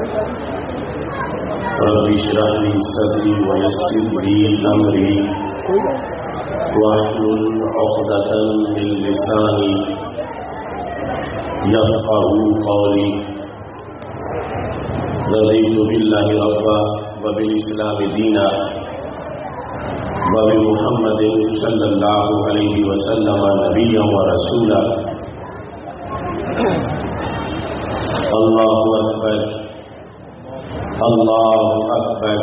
رب اشرح لي صدري ويسر لي أمري واحلل عقدة من لساني يفقهوا قولي. رضيت بالله ربا وبالإسلام دينا وبمحمد صلى الله عليه وسلم نبيا ورسولا. الله أكبر الله أكبر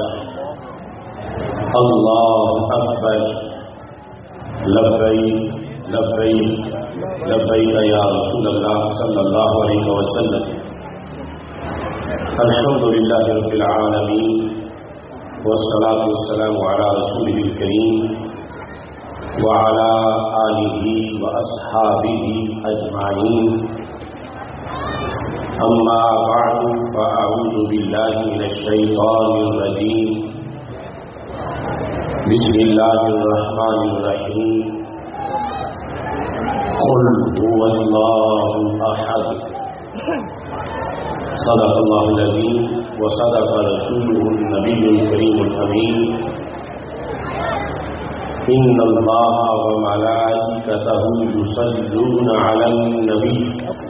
الله أكبر. لبيك لبيك لبيك يا رسول الله صلى الله عليه وسلم. الحمد لله رب العالمين والصلاة والسلام على رسوله الكريم وعلى آله وأصحابه أجمعين. أما بعد فأعوذ بالله من الشيطان الرجيم. بسم الله الرحمن الرحيم. قل هو الله أحد. صدق الله العظيم وصدق رسوله النبي الكريم الأمين. إن الله وملائكته يصلون على النبي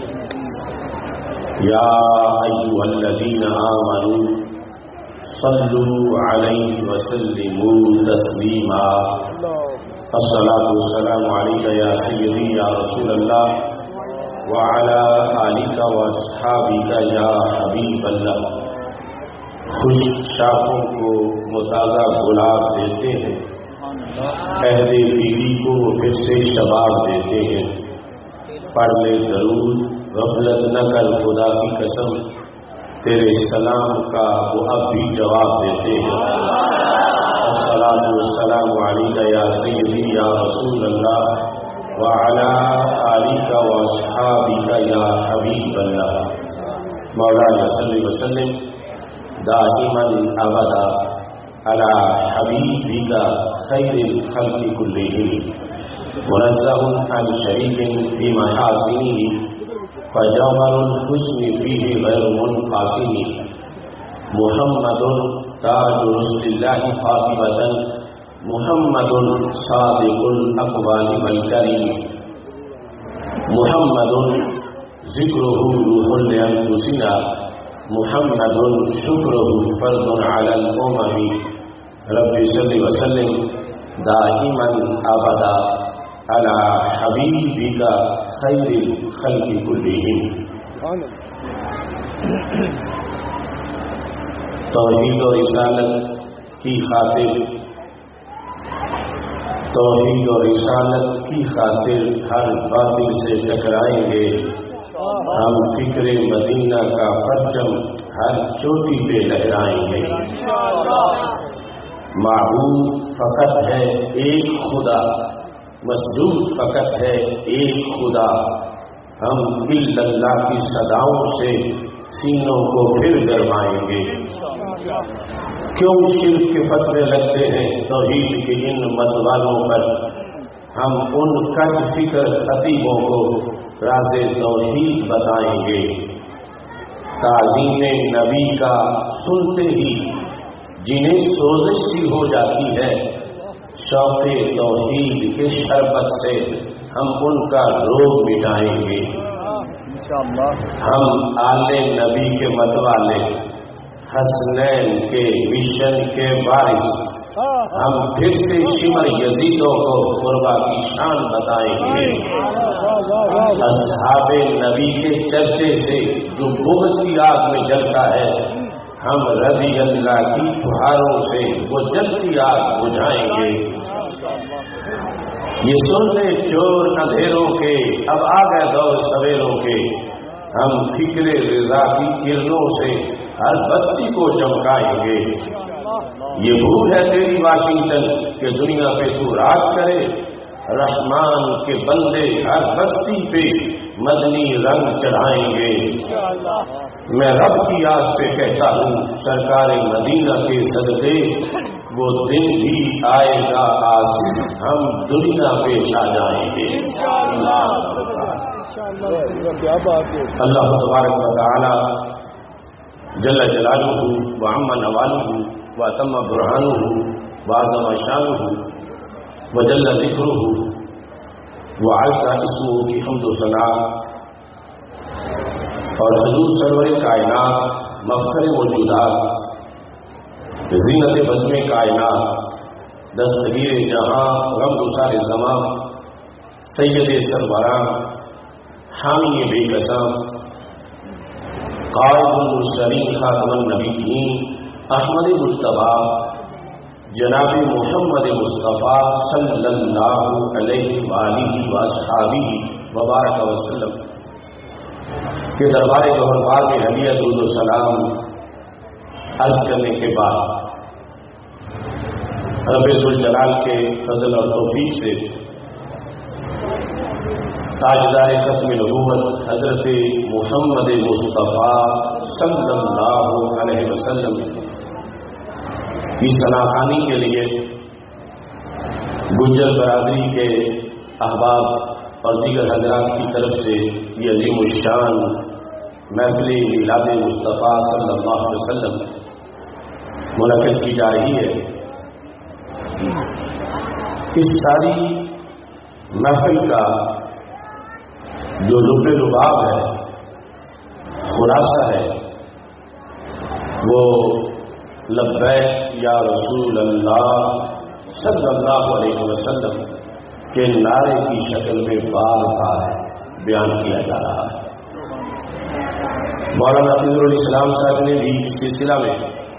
يا أيها الذين آمنوا صلوا عليه وسلموا تسليما. الصلاة والسلام عليك يا سيدي يا رسول الله وعلى آلك واصحابك يا حبیب اللہ. خوش شاخوں کو متازہ گلاب دیتے ہیں، عہد بیوی کو پھر سے شباب دیتے ہیں. پڑھ لے درود غفلت نہ کر خدا کی قسم، تیرے سلام کا وہ اب بھی جواب دیتے ہیں. الصلاۃ والسلام علیک یا سیدی یا رسول اللہ وعلی آلک واصحابک یا حبیب اللہ. مولانا صلی وسلم دائما ابدا علی حبیبک خیر الخلق کلہم منزہ عن شریک فی محاسنہ فجوہر الحسن فیہ غیر منقاسم. محمد تاج رسول اللہ فاطمۃ محمد صادق الاقوال والکریم. محمد ذکرہ روح لانفسنا محمد شکرہ فرض علی الامم. رب صلی وسلم دائما ابدا علی حبیبک خیر الخلق کلہم. توحید و رسالت کی خاطر توحید و رسالت کی خاطر ہر باطل سے ٹکرائیں گے. ہم فکر مدینہ کا پرچم ہر چوٹی پہ لہرائیں گے. معبود فقط ہے ایک خدا، مسجود فقط ہے ایک خدا. ہم اللہ کی صداؤں سے سینوں کو پھر گرمائیں گے. کیوں شرک کے فتوے لگتے ہیں توحید کے ان متوالوں پر؟ ہم ان کج فکر خطیبوں کو راز توحید بتائیں گے. تعظیم نبی کا سنتے ہی جنہیں سوزش سی ہو جاتی ہے، شوق توحید کے شربت سے ہم ان کا روگ مٹائیں گے. ہم آل نبی کے متوالے، حسنین کے مشن کے وارث، ہم پھر سے شمر یزیدوں کو قربا کی شان بتائیں گے. اصحاب نبی کے چرچے سے جو بغض کی آگ میں جلتا ہے، ہم رضی اللہ کی فہاروں سے وہ جلتی آگ بجھائیں گے. یہ سن لے چور اندھیروں کے اب آ گئے دور سویروں کے. ہم فکر رضا کی کرنوں سے ہر بستی کو چمکائیں گے. یہ بھول ہے تیری واشنگٹن کہ دنیا پہ تو راج کرے. رحمان کے بندے ہر بستی پہ مدنی رنگ چڑھائیں گے. میں رب کی آس پہ کہتا ہوں سرکار مدینہ کے صدقے وہ دن بھی آئے گا آس ہم دنیا پہ چھا جائیں گے. اللہ تبارک و تعالی جل جلالہ وعم نوالہ واتم برہانہ وعظم شانہ وجل ذکرہ وعز اسمہ کی حمد و ثنا، اور حضور سرور کائنات مفخر موجودات زینت بزم کائنات دستگیر جہاں غم گسار زمان سید سربراہ حامی بے قسم قائد المرسلین خاتم النبیین احمد مجتبیٰ جناب محمد مصطفیٰ صلی اللہ علیہ وآلہ واصحابہ وبارک وسلم کے دربار گہربار میں ہدیہ درود و سلام عرض کرنے کے بعد رب ذوالجلال کے فضل اور توفیق سے تاجدار ختم نبوت حضرت محمد مصطفیٰ صلی اللہ علیہ وسلم کی شناخانی کے لیے گجر برادری کے احباب اور دیگر حضرات کی طرف سے یہ عظیم الشان محفل میلاد مصطفیٰ صلی اللہ علیہ وسلم منعقد کی جا رہی ہے۔ اس ساری محفل کا جو لب لباب ہے، خلاصہ ہے، وہ لبیک یا رسول اللہ صلی اللہ علیہ وسلم کے نعرے کی شکل میں بار بار بیان کیا جا رہا ہے۔ مولانا عبد الاسلام صاحب نے بھی اس سلسلہ میں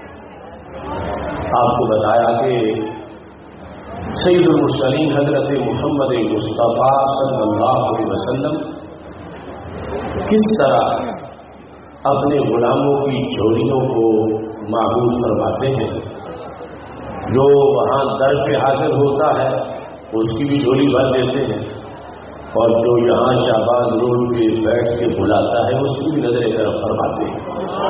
آپ کو بتایا کہ سید المرسلین حضرت محمد مصطفیٰ صلی اللہ علیہ وسلم کس طرح اپنے غلاموں کی جھولیوں کو معبود فرماتے ہیں۔ جو وہاں در پہ حاضر ہوتا ہے اس کی بھی جھولی بھر دیتے ہیں، اور جو یہاں شہباز روڈ پہ بیٹھ کے بلاتا ہے اس کی بھی نظر کرم فرماتے ہیں۔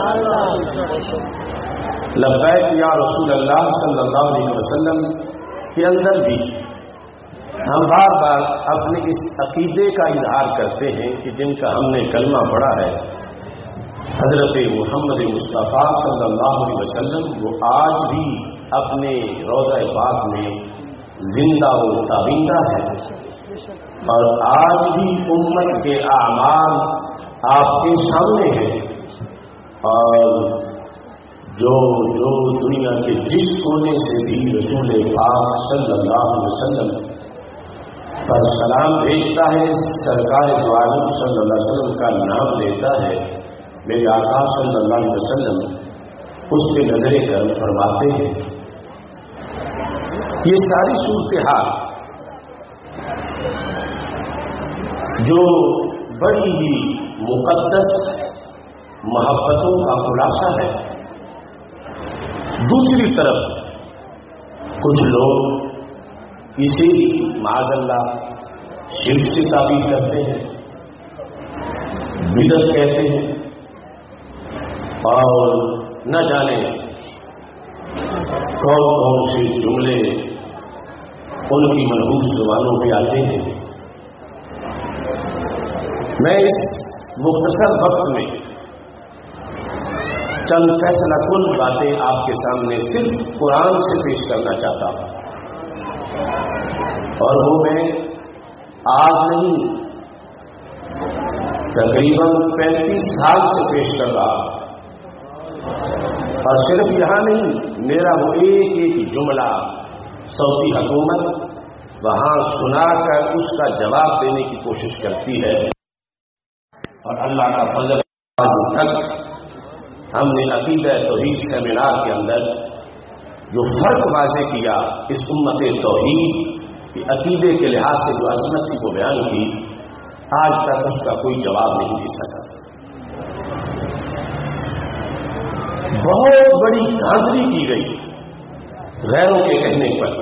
لبیک یا رسول اللہ صلی اللہ علیہ وسلم کے اندر بھی ہم بار بار اپنے اس عقیدے کا اظہار کرتے ہیں کہ جن کا ہم نے کلمہ پڑھا ہے حضرت محمد مصطفیٰ صلی اللہ علیہ وسلم، وہ آج بھی اپنے روضہ پاک میں زندہ و تابندہ ہے، اور آج بھی امت کے اعمال آپ کے سامنے ہیں، اور جو دنیا کے جس کونے سے بھی رسول پاک صلی اللہ علیہ وسلم پر سلام بھیجتا ہے، سرکار دو عالم صلی اللہ علیہ وسلم کا نام لیتا ہے، میرے آقا صلی اللہ علیہ وسلم اس پہ نظر کرم فرماتے ہیں۔ یہ ساری صورتحال جو بڑی ہی مقدس محبتوں کا خلاصہ ہے، دوسری طرف کچھ لوگ اسے معاذ اللہ شرک سے تعبیر کرتے ہیں، بدعت کہتے ہیں، اور نہ جانے کون کون سے جملے ان کی منحوس زبانوں پہ آتے ہیں۔ میں اس مختصر وقت میں چند فیصلہ کن باتیں آپ کے سامنے صرف قرآن سے پیش کرنا چاہتا ہوں، اور وہ میں آج نہیں تقریباً 35 سال سے پیش کر رہا ہوں، اور صرف یہاں نہیں، میرا وہ ایک جملہ سعودی حکومت وہاں سنا کر اس کا جواب دینے کی کوشش کرتی ہے، اور اللہ کا فضل آج تک ہم نے عقیدہ توحید سیمینار کے اندر جو فرق واضح کیا اس امت توحید کی عقیدے کے لحاظ سے جو عظمت کو بیان کی، آج تک اس کا کوئی جواب نہیں دے سکا۔ بہت بڑی دھاندلی کی گئی غیروں کے کہنے پر،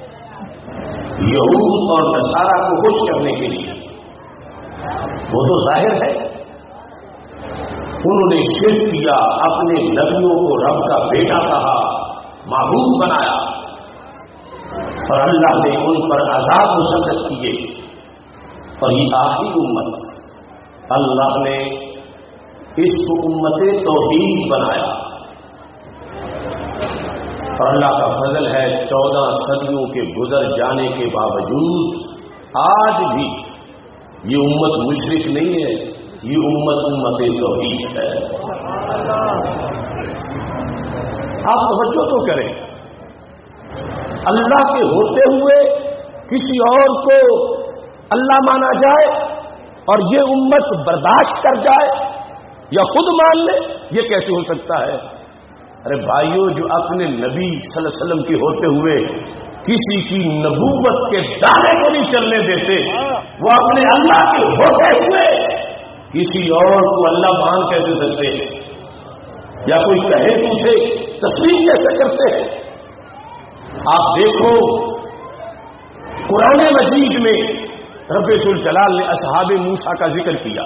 یہود اور نصارہ کو خوش کرنے کے لیے۔ وہ تو ظاہر ہے انہوں نے شرک کیا، اپنے نبیوں کو رب کا بیٹا کہا، معبود بنایا، اور اللہ نے ان پر عذاب مسلط کیے، اور یہ آخری امت اللہ نے اس کو उम्मत तौहीद बनाया। और अल्लाह का फजल है 14 सदियों के गुजर जाने के बावजूद आज भी ये उम्मत मुशरिक नहीं है, ये उम्मत तौहीद है। आप तवज्जो तो करें, अल्लाह के होते हुए किसी और को अल्लाह माना जाए और ये उम्मत बर्दाश्त कर जाए या खुद मान ले, ये कैसे हो सकता है? अरे भाइयों, जो अपने नबी सल्लल्लाहु अलैहि वसल्लम के होते हुए किसी की नबूवत के दाने को नहीं चलने देते, वो अपने अल्लाह के होते हुए किसी और को अल्लाह मान कैसे सकते हैं? या कोई कहे तो उसे तस्लीम कैसे करते हैं? आप देखो कुरान मजीद में रब्बुल जलाल ने असहाबे मूसा का जिक्र किया,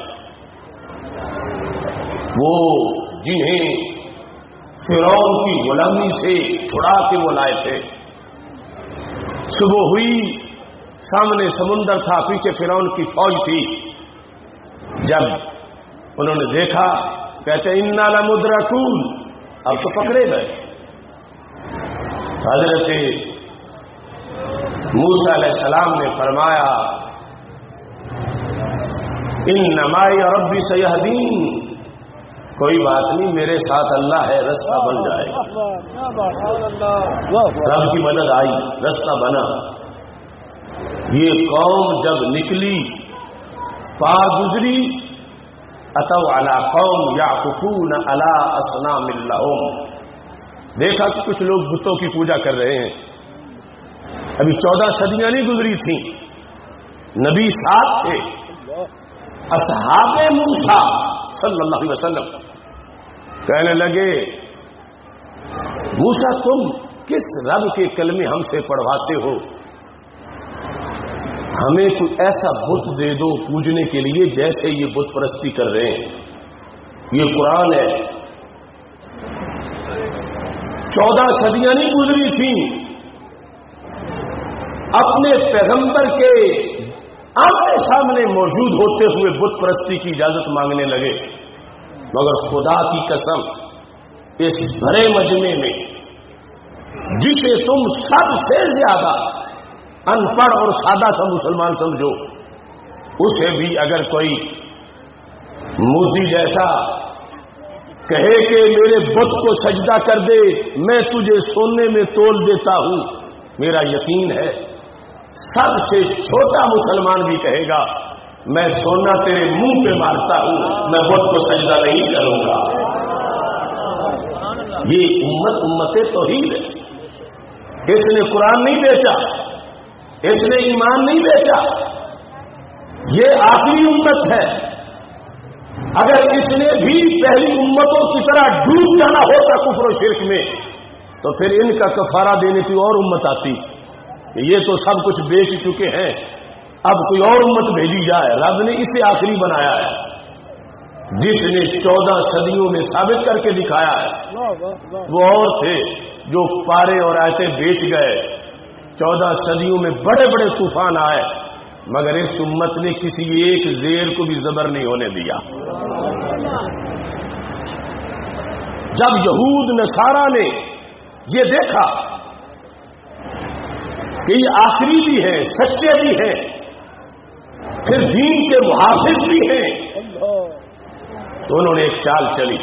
वो जिन्हें फिरौन की गुलामी से छुड़ा के वो लाए थे। सुबह हुई, सामने समुंदर था, पीछे फिरौन की फौज थी। जब उन्होंने देखा, कहते इन्ना लमुद्रकून, अब तो पकड़े गए। हजरत मूसा अलैहिस्सलाम ने फरमाया इन्नमा रब्बी सयहदीन, कोई बात नहीं, मेरे साथ अल्लाह है, रास्ता बन जाएगा। रब की मदद आई, रास्ता बना। ये कौम जब निकली, पार गुजरी, अतव अला कौम याकुफून अला असनामिल लहुम, देखा कि कुछ लोग बुतों की पूजा कर रहे हैं। अभी 14 सदियां नहीं गुजरी थी, नबी साथ थे, असहाबे मूसा सल्लल्लाहु अलैहि वसल्लम कहने लगे, मूसा तुम किस रब के कलमे हमसे पढ़वाते हो? हमें कोई ऐसा बुत दे दो पूजने के लिए जैसे ये बुत परस्ती कर रहे हैं। ये कुरान है। 14 सदियां नहीं गुजरी थी, अपने पैगंबर के आमने सामने मौजूद होते हुए बुत परस्ती की इजाजत मांगने लगे। मगर खुदा की कसम, इस भरे मजमे में जिसे तुम सबसे ज्यादा अनपढ़ और सादा सा मुसलमान समझो, उसे भी अगर कोई मोदी जैसा कहे कि मेरे बुत को सजदा कर दे, मैं तुझे सोने में तोल देता हूं, मेरा यकीन है सबसे छोटा मुसलमान भी कहेगा मैं सोना तेरे मुंह पे मारता हूं, मैं बुत को सजदा नहीं करूंगा। ये उम्मत तौहीद है। इसने कुरान नहीं बेचा, इसने ईमान नहीं बेचा, ये आखिरी उम्मत है। अगर इसने भी पहली उम्मतों की तरह डूब जाना होता कुफ्र और शिर्क में, तो फिर इनका कफारा देने की और उम्मत आती। ये तो सब कुछ बेच चुके हैं, अब कोई और उम्मत भेजी जाए। रब ने इसे आखिरी बनाया है, जिसने 14 सदियों में साबित करके दिखाया है। वो और थे जो पारे और आयतें बेच गए। 14 सदियों में बड़े बड़े तूफान आए, मगर इस उम्मत ने किसी एक जेर को भी जबर नहीं होने दिया। जब यहूद नसारा ने ये देखा कि ये आखिरी भी है, सच्चे भी हैं, फिर दीन के मुहाफिज भी हैं, तो उन्होंने एक चाल चली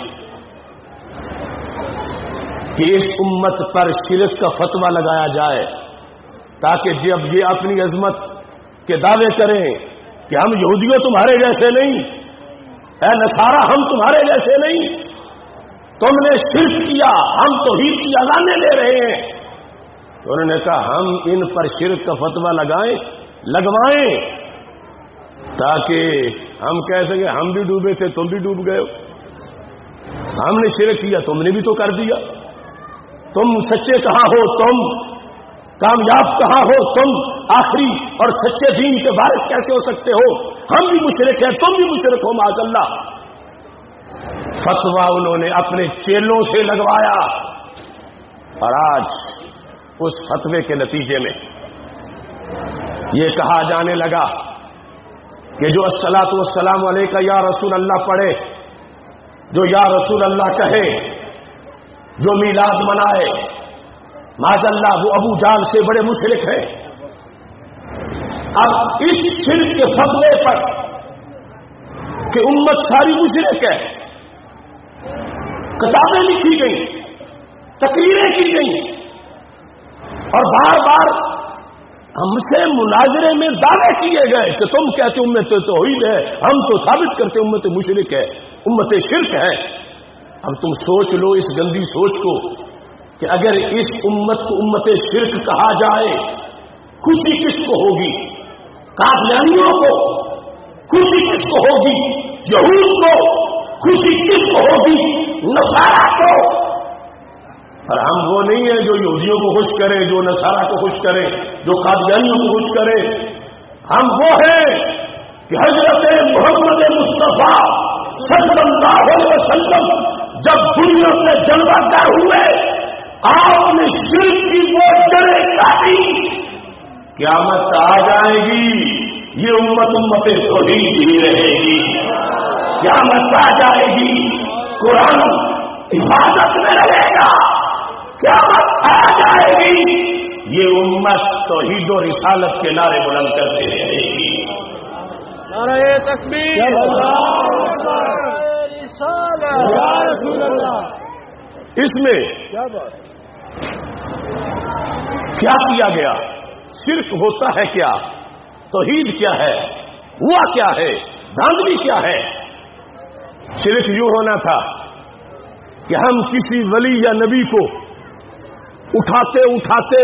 कि इस उम्मत पर शिरक का फतवा लगाया जाए, ताकि जब ये अपनी अजमत के दावे करें कि हम यहूदियों तुम्हारे जैसे नहीं, ऐ नसारा हम तुम्हारे जैसे नहीं, तुमने शिर्क किया, हम तौहीद की अज़ानें दे रहे हैं। तो उन्होंने कहा हम इन पर शिर्क का फतवा लगवाएं, ताकि हम कह सके हम भी डूबे थे, तुम भी डूब गए हो, हमने शिर्क किया, तुमने भी तो कर दिया, तुम सच्चे कहां हो, तुम कामयाब कहां हो, तुम आखिरी और सच्चे दीन के वारिस कैसे हो सकते हो? हम भी मुशरिक हैं, तुम भी मुशरिक हो, माज़अल्लाह। फतवा उन्होंने अपने चेलों से लगवाया, और आज उस फतवे के नतीजे में यह कहा जाने लगा कि जो अस्सलातु वस्सलामु अलैका या रसूल अल्लाह पढ़े, جو یا رسول اللہ کہے، جو میلاد منائے، معاذ اللہ وہ ابو جہل سے بڑے مشرک ہیں۔ اب اس شرک کے فتوے پر کہ امت ساری مشرک ہے، کتابیں لکھی گئی، تقریریں کی گئی، اور بار بار ہم سے مناظرے میں دعوے کیے گئے کہ تم کہتے امت توحید ہے، ہم تو ثابت کرتے امت مشرک ہے، امت شرک ہے۔ اب تم سوچ لو اس گندی سوچ کو کہ اگر اس امت کو امت شرک کہا جائے، خوشی کس کو ہوگی؟ قادیانیوں کو خوشی کس کو ہوگی؟ یہود کو خوشی کس کو ہوگی؟ نصارہ کو۔ اور ہم وہ نہیں ہیں جو یہودیوں کو خوش کرے، جو نصارہ کو خوش کرے، جو قادیانیوں کو خوش کرے۔ ہم وہ ہیں کہ حضرت محمد مصطفیٰ صلی اللہ علیہ وسلم جب دنیا میں جلوہ گر ہوئے، آپ نے شرک کی وہ جڑیں کاٹی، قیامت آ جائے گی یہ امت توحید ہی رہے گی۔ قیامت آ جائے گی قرآن حفاظت میں رہے گا، قیامت آ جائے گی یہ امت توحید و رسالت کے نعرے بلند کرتے رہے گی۔ نعرہ تکبیر، یا رسول اللہ۔ اس میں کیا کیا گیا؟ شرک ہوتا ہے کیا؟ توحید کیا ہے؟ ہوا کیا ہے؟ دھاندلی کیا ہے؟ شرک یوں ہونا تھا کہ ہم کسی ولی یا نبی کو اٹھاتے اٹھاتے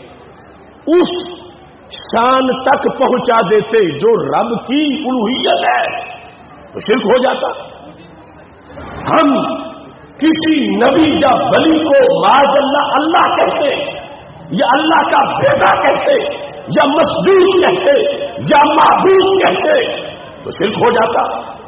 اس شان تک پہنچا دیتے جو رب کی الوہیت ہے، تو شرک ہو جاتا۔ ہم کسی نبی یا ولی کو معاذ اللہ اللہ کہتے، یا اللہ کا بیٹا کہتے، یا مسجود کہتے، یا معبود کہتے، تو شرک ہو جاتا۔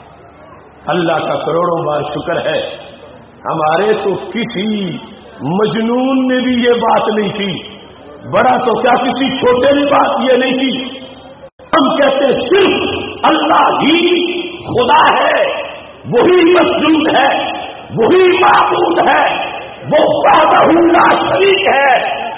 اللہ کا کروڑوں بار شکر ہے، ہمارے تو کسی مجنون نے بھی یہ بات نہیں کی، بڑا تو کیا کسی چھوٹے نے بات یہ نہیں کی۔ ہم کہتے صرف اللہ ہی خدا ہے، وہی مسجود ہے، وہی معبود ہے، وہ وحدہ لا شریک ہے۔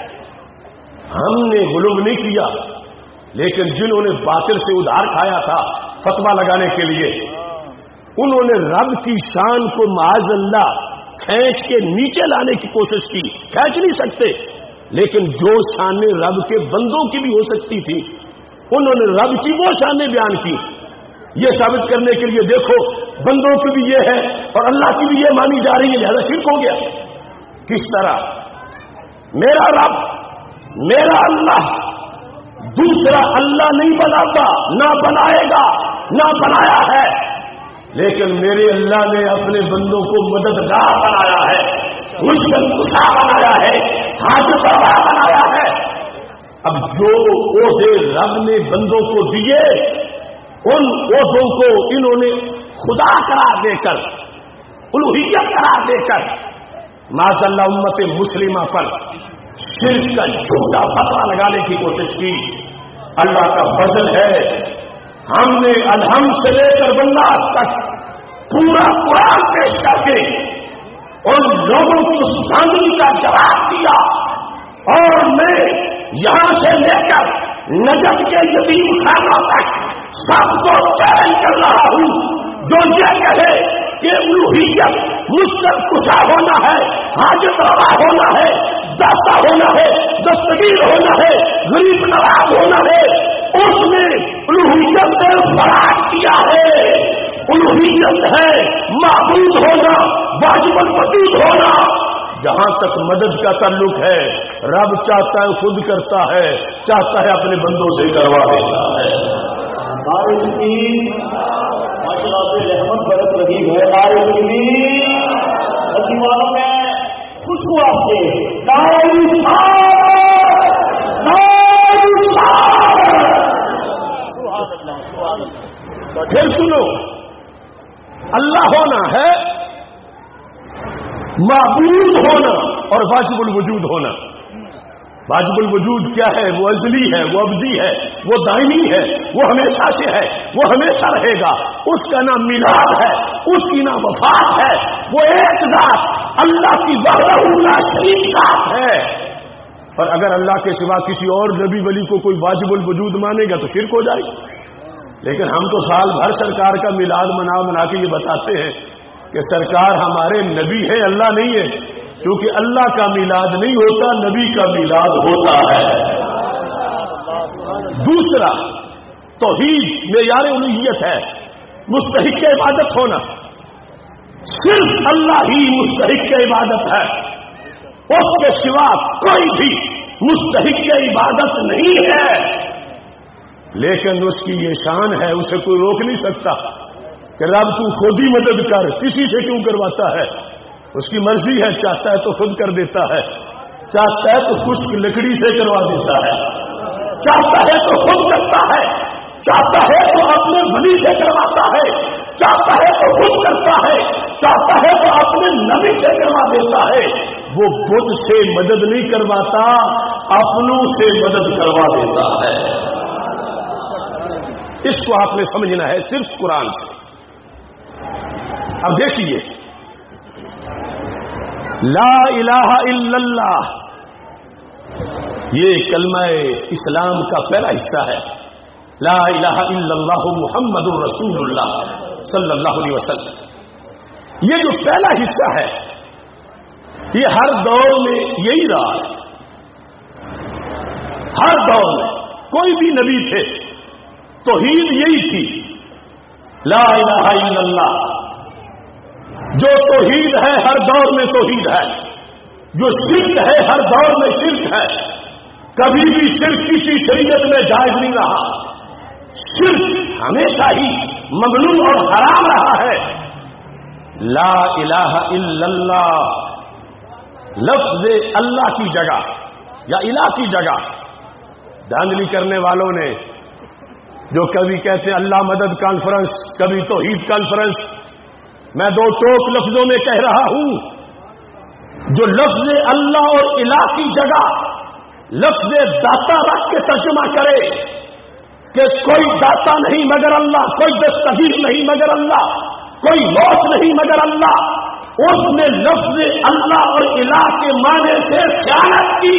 ہم نے غلو نہیں کیا، لیکن جنہوں نے باطل سے ادھار کھایا تھا فتویٰ لگانے کے لیے، انہوں نے رب کی شان کو معاذ اللہ کھینچ کے نیچے لانے کی کوشش کی۔ کھینچ نہیں سکتے، لیکن جو شانیں رب کے بندوں کی بھی ہو سکتی تھی، انہوں نے رب کی وہ شانیں بیان کی، یہ ثابت کرنے کے لیے دیکھو بندوں کی بھی یہ ہے اور اللہ کی بھی یہ مانی جا رہی ہے، لہذا شرک ہو گیا۔ کس طرح میرا رب، میرا اللہ دوسرا اللہ نہیں بناتا، نہ بنائے گا، نہ بنایا ہے، لیکن میرے اللہ نے اپنے بندوں کو مددگار بنایا ہے، مشکل کشا بنایا ہے، حاجت روا بنایا ہے۔ اب جو عہدے رب نے بندوں کو دیے، ان عہدوں کو انہوں نے خدا قرار دے کر، الوہیت قرار دے کر معاذ اللہ امت مسلمہ پر شرک کا جھوٹا فتویٰ لگانے کی کوشش کی۔ اللہ کا فضل ہے، ہم نے الحمد سے لے کر بناس تک پورا قرآن پیش کر کے ان لوگوں کو سامنے کا جواب دیا، اور میں یہاں سے لے کر نجف کے یتیم خانوں تک سب کو چیلنج کر رہا ہوں جو یہ کہے کہ الوہیت مشکل کشا ہونا ہے، حاجت روا ہونا ہے، داتا ہونا ہے، دستگیر ہونا ہے، غریب نواز ہونا ہے، اس نے الوہیت سے فرار کیا ہے۔ الوہیت ہے معبود ہونا، واجب الوجود ہونا۔ جہاں تک مدد کا تعلق ہے، رب چاہتا ہے خود کرتا ہے، چاہتا ہے اپنے بندوں سے کروا دیتا ہے۔ رحمت برس رہی ہے، مسلمانوں میں خوش ہوا پھر سنو، اللہ ہونا ہے، معبود ہونا اور واجب الوجود ہونا، واجب الوجود کیا ہے؟ وہ ازلی ہے، وہ ابدی ہے، وہ دائمی ہے، وہ ہمیشہ سے ہے، وہ ہمیشہ رہے گا. اس کا نام میلاد ہے، اس کی نام وفات ہے. وہ ایک ذات اللہ کی وحدہ لا شریک ذات ہے. اور اگر اللہ کے سوا کسی اور نبی ولی کو کوئی واجب الوجود مانے گا تو شرک ہو جائے گا. لیکن ہم تو سال بھر سرکار کا میلاد منا کے یہ بتاتے ہیں کہ سرکار ہمارے نبی ہے، اللہ نہیں ہے. کیونکہ اللہ کا میلاد نہیں ہوتا، نبی کا میلاد ہوتا ہے. دوسرا توحید معیار الوہیت ہے، مستحق عبادت ہونا. صرف اللہ ہی مستحق عبادت ہے، اس کے سوا کوئی بھی مستحق عبادت نہیں ہے. لیکن اس کی یہ شان ہے، اسے کوئی روک نہیں سکتا کہ رب تو خود ہی مدد کر، کسی سے کیوں کرواتا ہے؟ اس کی مرضی ہے، چاہتا ہے تو خود کر دیتا ہے، چاہتا ہے تو خشک لکڑی سے کروا دیتا ہے، چاہتا ہے تو خود کرتا ہے، چاہتا ہے تو اپنے ولی سے کرواتا ہے، چاہتا ہے تو خود کرتا ہے، چاہتا ہے تو اپنے نبی سے کروا دیتا ہے. وہ بدھ سے مدد نہیں کرواتا، اپنوں سے مدد کروا دیتا ہے. اس کو آپ نے سمجھنا ہے صرف قرآن سے. اب دیکھیے، لا الہ الا اللہ یہ کلمہ اسلام کا پہلا حصہ ہے. لا الہ الا اللہ محمد الرسول اللہ صلی اللہ علیہ وسلم. یہ جو پہلا حصہ ہے یہ ہر دور میں یہی رہا ہے. ہر دور میں کوئی بھی نبی تھے توحید یہی تھی، لا الہ الا اللہ. جو توحید ہے ہر دور میں توحید ہے، جو شرک ہے ہر دور میں شرک ہے. کبھی بھی شرک کسی شریعت میں جائز نہیں رہا. شرک ہمیشہ ہی ممنوع اور حرام رہا ہے. لا الہ الا اللہ لفظ اللہ کی جگہ یا الہ کی جگہ دھاندلی کرنے والوں نے جو کبھی کہتے ہیں اللہ مدد کانفرنس، کبھی توحید کانفرنس، میں دو ٹوک لفظوں میں کہہ رہا ہوں. جو لفظ اللہ اور الہ کی جگہ لفظ داتا رکھ کے ترجمہ کرے کہ کوئی داتا نہیں مگر اللہ، کوئی دستگیر نہیں مگر اللہ، کوئی موت نہیں مگر اللہ، اس نے لفظ اللہ اور الہ کے معنی سے خیانت کی.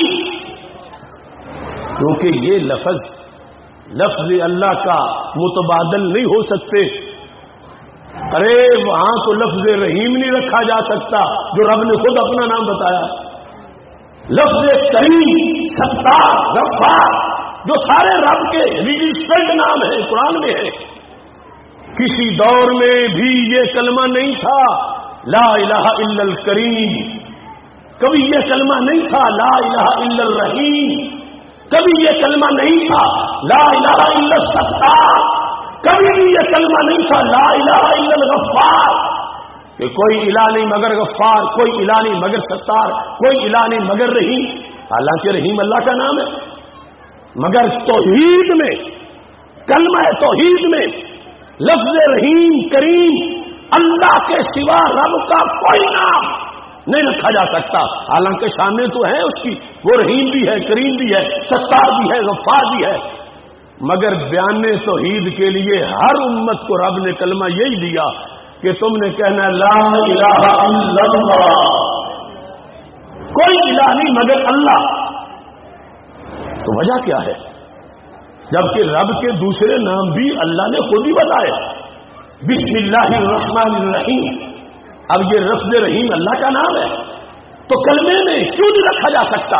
کیونکہ یہ لفظ اللہ کا متبادل نہیں ہو سکتے. ارے وہاں تو لفظ رحیم نہیں رکھا جا سکتا جو رب نے خود اپنا نام بتایا. لفظ کریم، ستار، غفار جو سارے رب کے رجسٹرڈ نام ہیں قرآن میں ہے. کسی دور میں بھی یہ کلمہ نہیں تھا لا الہ الا الکریم. کبھی یہ کلمہ نہیں تھا لا الہ الا الرحیم. کبھی یہ کلمہ نہیں تھا لا الہ الا الستار. کبھی بھی یہ کلمہ نہیں تھا لا الہ الا الغفار کہ کوئی الہ نہیں مگر غفار، کوئی الہ نہیں مگر ستار، کوئی الہ نہیں مگر رحیم. حالانکہ رحیم اللہ کا نام ہے، مگر توحید میں، کلمہ توحید میں لفظ رحیم کریم اللہ کے سوا رب کا کوئی نام نہیں رکھا جا سکتا. حالانکہ شانیں تو ہیں اس کی، وہ رحیم بھی ہے، کریم بھی ہے، ستار بھی ہے، غفار بھی ہے. مگر بیان توحید کے لیے ہر امت کو رب نے کلمہ یہی دیا کہ تم نے کہنا لا الہ الا اللہ، کوئی الہ نہیں مگر اللہ. تو وجہ کیا ہے؟ جبکہ رب کے دوسرے نام بھی اللہ نے خود ہی بتائے. بسم اللہ الرحمن الرحیم. اب یہ لفظ رحیم اللہ کا نام ہے تو کلمے میں کیوں نہیں رکھا جا سکتا؟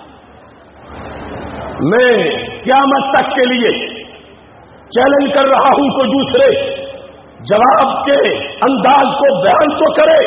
میں قیامت تک کے لیے چیلنج کر رہا ہوں کوئی دوسرے جواب کے انداز کو بیان تو کرے.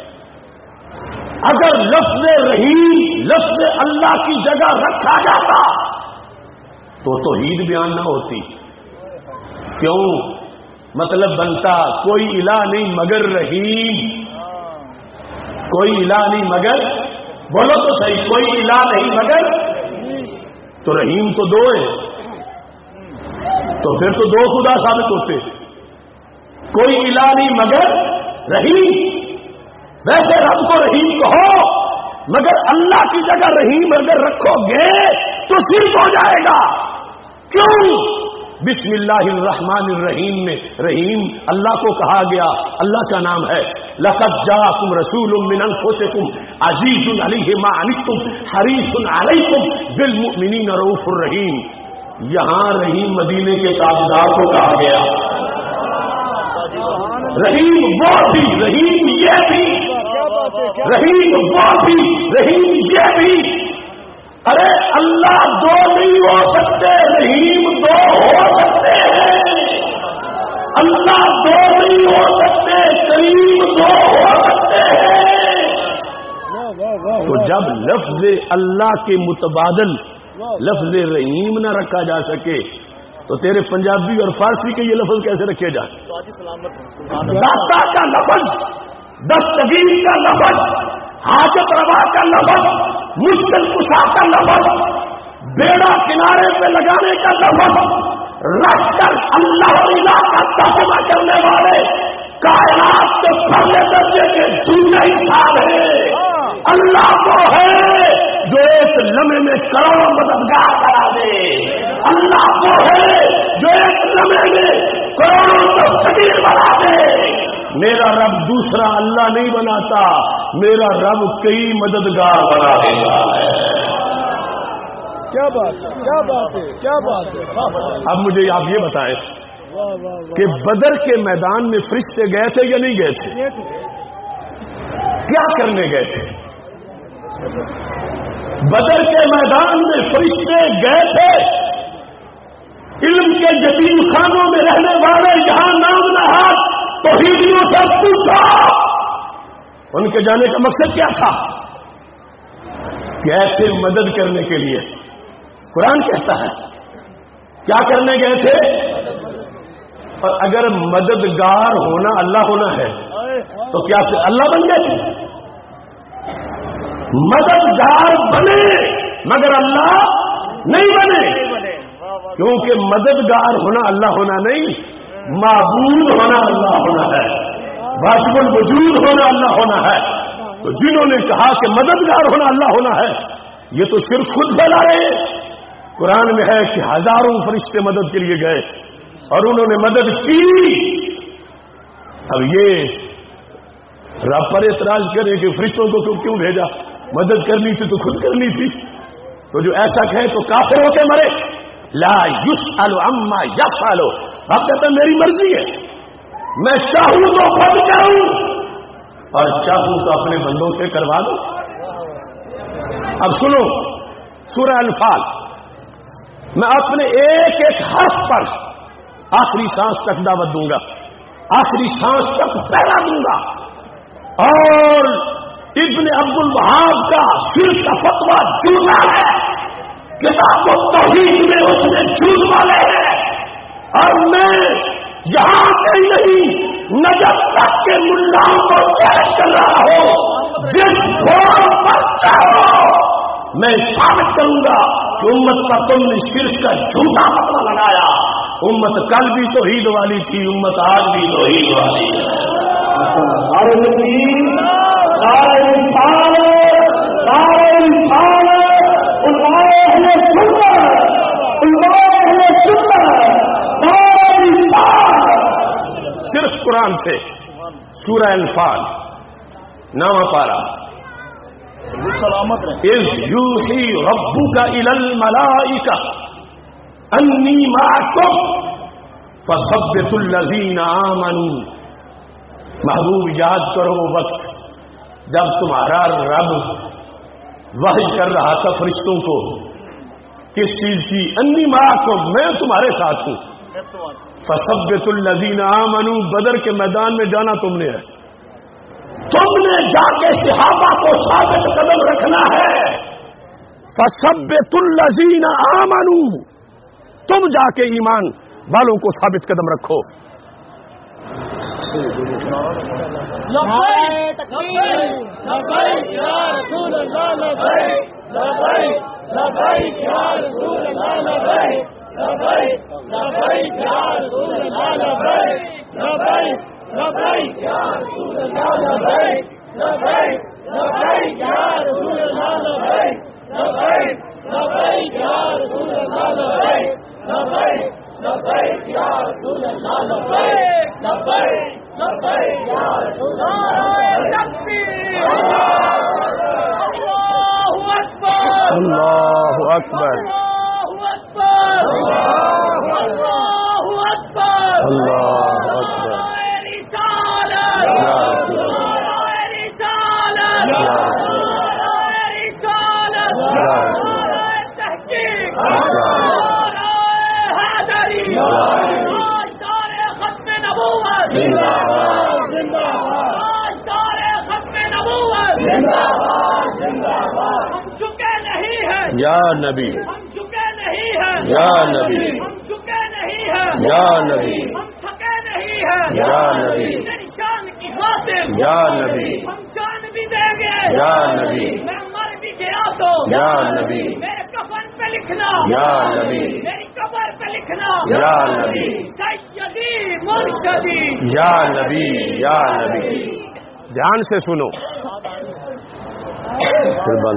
اگر لفظ رحیم لفظ اللہ کی جگہ رکھا جاتا تو توحید بیان نہ ہوتی. کیوں؟ مطلب بنتا کوئی الہ نہیں مگر رحیم، کوئی الہ نہیں مگر، بولو تو صحیح، کوئی الہ نہیں مگر، تو رحیم تو دو ہے، تو پھر تو دو خدا ثابت ہوتے. کوئی الہ نہیں مگر رحیم. ویسے رب کو رحیم کہو مگر اللہ کی جگہ رحیم اگر رکھو گے تو صرف ہو جائے گا. کیوں؟ بسم اللہ الرحمن الرحیم میں رحیم اللہ کو کہا گیا، اللہ کا نام ہے. لقد جاءکم رسول من انفسکم عزیز علیہ ما عنتم حریص علیکم بالمؤمنین رؤوف الرحیم. یہاں رحیم مدینے کے تاجدار کو کہا گیا. رحیم وہ بھی، رحیم یہ بھی، رحیم وہ بھی، رحیم یہ بھی. ارے اللہ دو نہیں ہو سکتے، رحیم دو ہو سکتے ہیں. اللہ دو نہیں ہو سکتے، کریم دو ہو سکتے ہیں. تو جب لفظ اللہ کے متبادل لفظ رحیم نہ رکھا جا سکے تو تیرے پنجابی اور فارسی کے یہ لفظ کیسے رکھے جائیں؟ داتا کا لفظ، دستگیر کا لفظ، حاجت روا کا لفظ، مشکل کشا کا لفظ، بیڑا کنارے پہ لگانے کا لفظ رکھ کر اللہ کا ترجمہ کرنے والے کائنات کے پہلے درجے کے جھوٹے انسان ہیں. اللہ وہ ہے جو ایک لمحے میں کروڑوں مددگار بنا دے. اللہ وہ ہے جو ایک لمحے میں کروڑوں کو فقیر بنا دے. میرا رب دوسرا اللہ نہیں بناتا، میرا رب کئی مددگار بنا دیتا ہے. کیا بات ہے، کیا بات ہے، کیا بات ہے. اب مجھے آپ یہ بتائیں کہ بدر کے میدان میں فرشتے گئے تھے یا نہیں گئے تھے؟ کیا کرنے گئے تھے؟ بدر کے میدان میں فرشتے گئے تھے علم کے یتیم خانوں میں رہنے والے یہاں نام نہاد توحیدیوں سے پوچھا ان کے جانے کا مقصد کیا تھا؟ گئے تھے مدد کرنے کے لیے. قرآن کہتا ہے کیا کرنے گئے تھے؟ اور اگر مددگار ہونا اللہ ہونا ہے تو کیا سے اللہ بن گئے تھے؟ مددگار بنے مگر اللہ نہیں بنے. کیونکہ مددگار ہونا اللہ ہونا نہیں، معبود ہونا اللہ ہونا ہے، واجب الوجود ہونا اللہ ہونا ہے. تو جنہوں نے کہا کہ مددگار ہونا اللہ ہونا ہے یہ تو صرف خود پھیلا رہے ہیں. قرآن میں ہے کہ ہزاروں فرشتے مدد کے لیے گئے اور انہوں نے مدد کی. اب یہ رب پر اعتراض کریں کہ فرشتوں کو کیوں بھیجا؟ مدد کرنی تھی تو خود کرنی تھی. تو جو ایسا کہے تو کافر ہو کے مرے. لا یسأل عما یفعل. اب کہتا ہے میری مرضی ہے، میں چاہوں تو خود کروں اور چاہوں تو اپنے بندوں سے کروا دوں. اب سنو سورہ انفال، میں اپنے ایک ایک حرف پر آخری سانس تک دعوت دوں گا، آخری سانس تک پہلا دوں گا. اور ابن عبد الوہاب کا شرک کا فتویٰ جھوٹا ہے، کتاب و توحید میں اس نے جھوٹ والے ہیں. اور میں یہاں کہیں نہیں نجف تک کے ملاؤں کو چیلنج کر رہا ہوں، جس فورم پر چاہو میں ثابت کروں گا کہ امت پر تم نے شرک کا جھوٹا فتویٰ لگایا. امت کل بھی توحید والی تھی، امت آج بھی توحید والی ہے. صرف قرآن سے سورہ انفال نامہ پارا. اذ یوحی ربک الی الملائکہ انی معکم فثبتوا الذین آمنوا. محبوب یاد کرو وہ وقت جب تمہارا رب وحی کر رہا تھا فرشتوں کو کس چیز کی؟ انی معکم، میں تمہارے ساتھ ہوں. فثبتوا الذین آمنوا، بدر کے میدان میں جانا تم نے ہے، تم نے جا کے صحابہ کو ثابت قدم رکھنا ہے. فثبتوا الذین آمنوا، تم جا کے ایمان والوں کو ثابت قدم رکھو. لبیک لبیک یا رسول اللہ، لبیک لبیک لبیک یا رسول اللہ، لبیک لبیک لبیک یا رسول اللہ، لبیک لبیک لبیک یا رسول اللہ، لبیک لبیک لبیک یا رسول اللہ. یا نبی ہم جھکے نہیں ہیں یا نبی ہم جھکے نہیں ہیں یا نبی ہم تھکے نہیں ہیں یا نبی تیری شان کی خاطر یا نبی ہم جان بھی دیں گے یا نبی میں مر بھی گیا تو یا نبی میرے کفن پہ لکھنا یا نبی میری قبر پہ لکھنا یا نبی سیدی مرشدی یا نبی یا نبی. دھیان سے سنو پھر بند.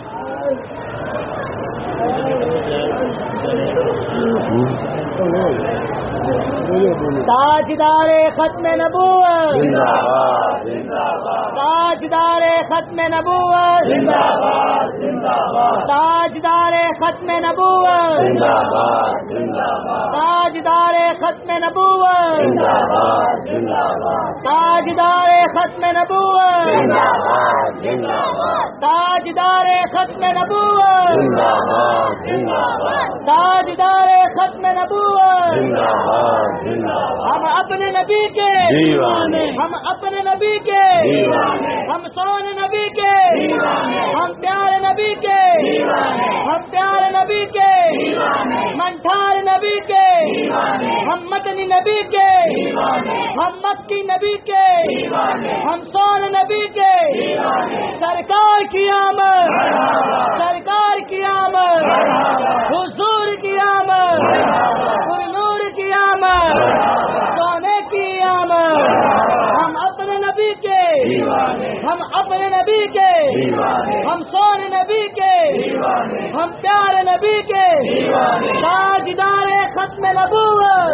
تاجدار ختم نبوت زندہ باد زندہ باد تاجدار ختم نبوت زندہ باد زندہ باد تاجدار ختم نبوت زندہ باد زندہ باد تاجدار ختم نبوت زندہ باد زندہ باد تاجدار ختم نبوت زندہ باد زندہ باد تاجدار ختم نبوت زندہ باد زندہ باد تاجدار ختم نبوت زندہ باد زندہ باد. ہم اپنے نبی کے دیوانے ہم اپنے نبی کے دیوانے ہم سون نبی کے ہم پیارے نبی کے ہم پیارے نبی کے منٹھار نبی کے ہم مدنی نبی کے ہم مکی نبی کے ہم سون نبی کے سرکار کی آمد سرکار کی آمد حضور کی آمد نور کی آمد سونے کی آمد ہم اپنے نبی کے ہم اپنے نبی کے ہم سونے نبی کے ہم پیارے نبی کے تاجدار ختم نبوت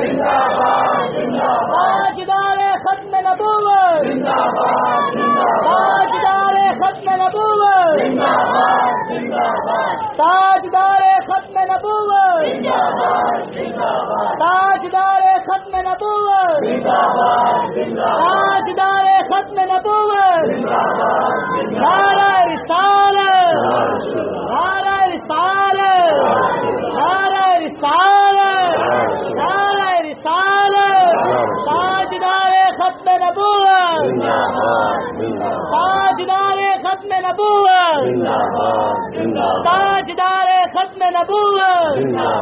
تاجدار ختم نبوت تاجدار ختم نبوت تاجدار ختم نبوت تاجدار ختم نبوت تاجدار ختم نبوت نعرہ رسالت نعرہ رسالت نعرہ رسالت نعرہ رسالت تاجدار ختم نبوت تاجدار ختم نبوت تاجدار ختم نبوت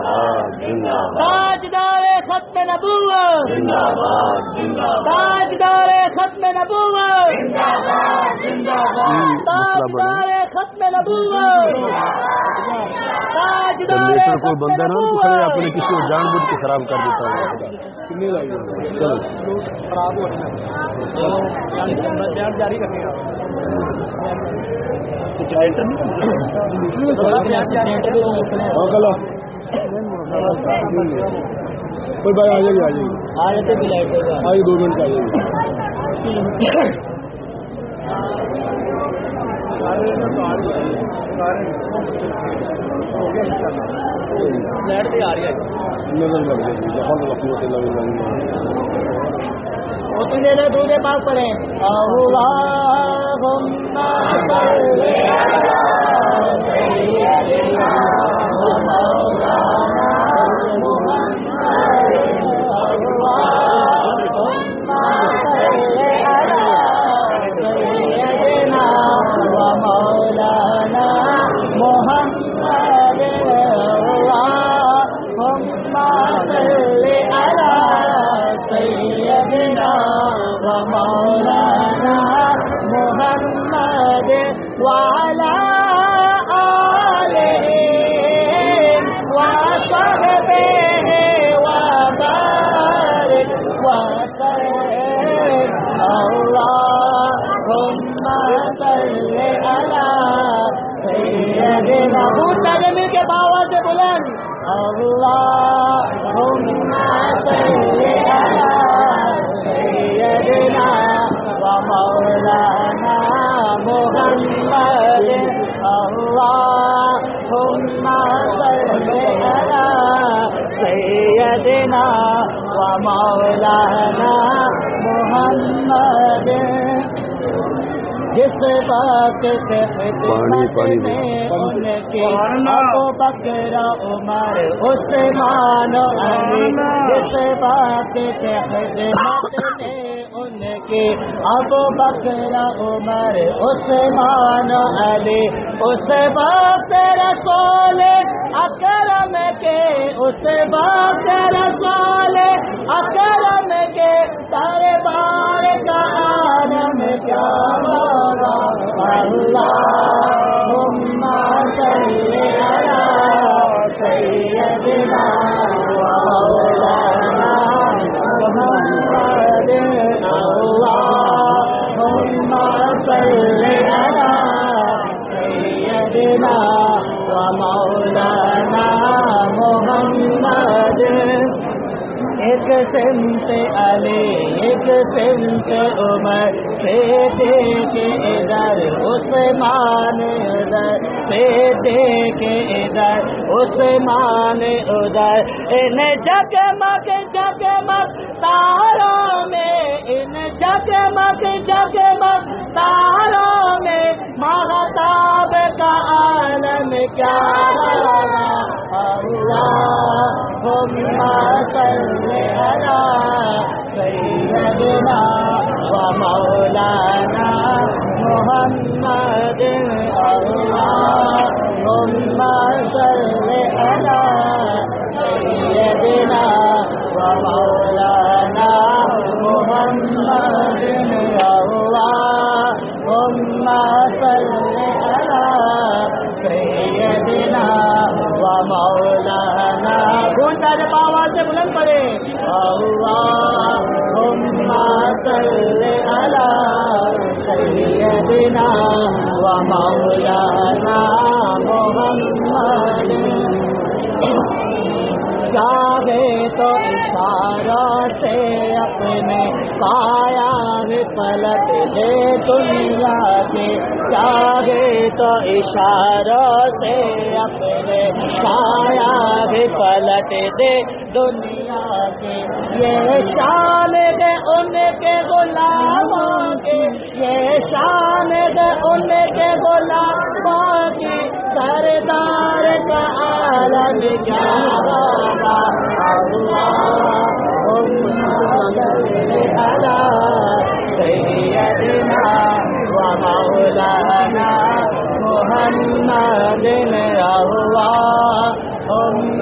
تاجدار ختم نبوت تاجدار ختم نبوت تاجدار ختم نبوت تاجدار کوئی بندہ نہ تو کھڑے اپنے کسی کو جان بوجھ کے خراب کر دیتا ہے. چلو خراب ہو رہا جاری رکھے گا کوئی بھائی آ جائے گی آ جاتے بھی لائٹ آئیے 2 منٹ آ جائے گی. لائٹ بھی آ رہی ہے نظر لگ جائے گی بہت اپنی لگ جائے گی. اتنے دیر دودھ پاک پڑے مل کے باوا سے بلند اللہم صلی علی سیدنا و مولانا محمد اللہم صلی علی سیدنا و مولانا محمد. جس بات سے خدمت میں ان کی ابو بکر عمر عثمان علی. جس بات سے خدمت میں ان کے ابو بکر عمر عثمان علی اس وقت رسول اکرم کے اس وقت رسول اکرم کے دربار کا عالم کیا ہوگا اللہم صلی علی سیدنا مولانا محمد اللہم صلی علی سیدنا مولانا محمد ایک سمت علی ایک سمت عمر سے دیکھے ادھر عثمان ادھر سے دیکھے ادھر عثمان ادھر ان جگمگ جگمگ تاروں میں ان جگمگ جگمگ تاروں میں مہتاب کا عالم کیا ہوگا اللہم صلی علی سیدنا و مولانا محمد اللہم صلی علی سیدنا و مولانا محمد اللہم صلی علی سیدنا و مولانا گونجتا جب آواز سے بلند پڑے اللہم صلی علی سیدنا و مولانا محمد چاہے تو اشاروں سے اپنے پایا پلٹ دے دنیا کے چاہے تو اشاروں سے اپنے پایا پلٹ دے دنیا کے یہ شان ہے ان کے غلاموں کی یہ شان ہے ان کے غلاموں کی سردار کا عالم کیا ہوگا اللہم صلی علی سیدنا و مولانا محمد اللہم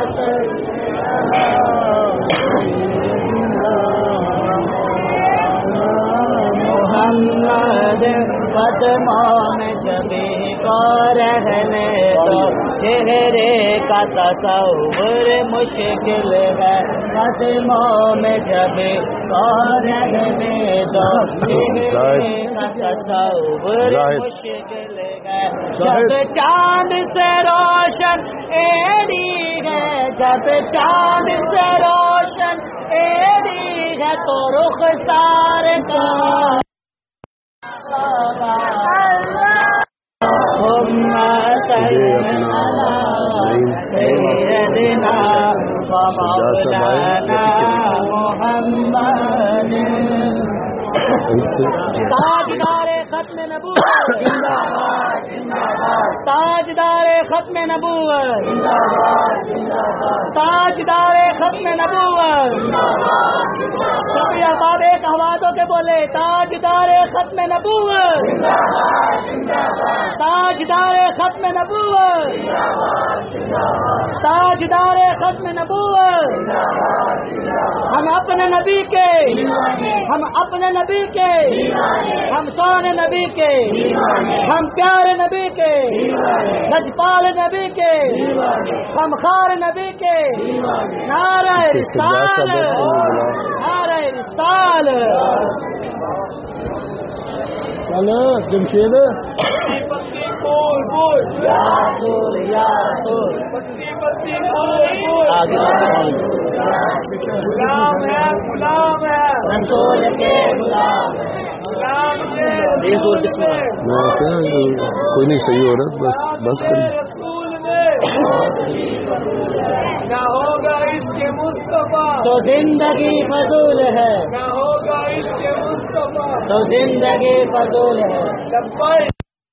محمد قدموں میں جبھی کو رہنے دو چہرے کا تصور مشکل ہے قدموں میں جبھی کو رہنے دو چہرے کا تصور مشکل ہے جب چاند سے روشن ایڑی ہے جب چاند سے روشن ایڑی ہے تو رخسار کا اللہم صلی علی سیدنا و مولانا محمد تاجدار ختم نبوت تاجدار ختم نبوت تاجدار ختم نبوت سبھی احباب ایک آوازوں کے بولے تاجدار ختم نبوت تاجدار ختم نبوت تاجدار ختم نبوت ہم اپنے نبی کے ہم اپنے نبی کے ہم سونے نبی کے ہم پیارے نبی کے لجپال نبی کے ہم خار نبی کے نعرہ رسال نعرہ رسال چلو جمشید غلام ہے غلام ہے رسول کے غلام کوئی نہیں صحیح ہو رہا بس کریے نہ ہوگا عشق مصطفیٰ تو زندگی فضول ہے نہ ہوگا عشق مصطفیٰ تو زندگی فضول ہے لبیک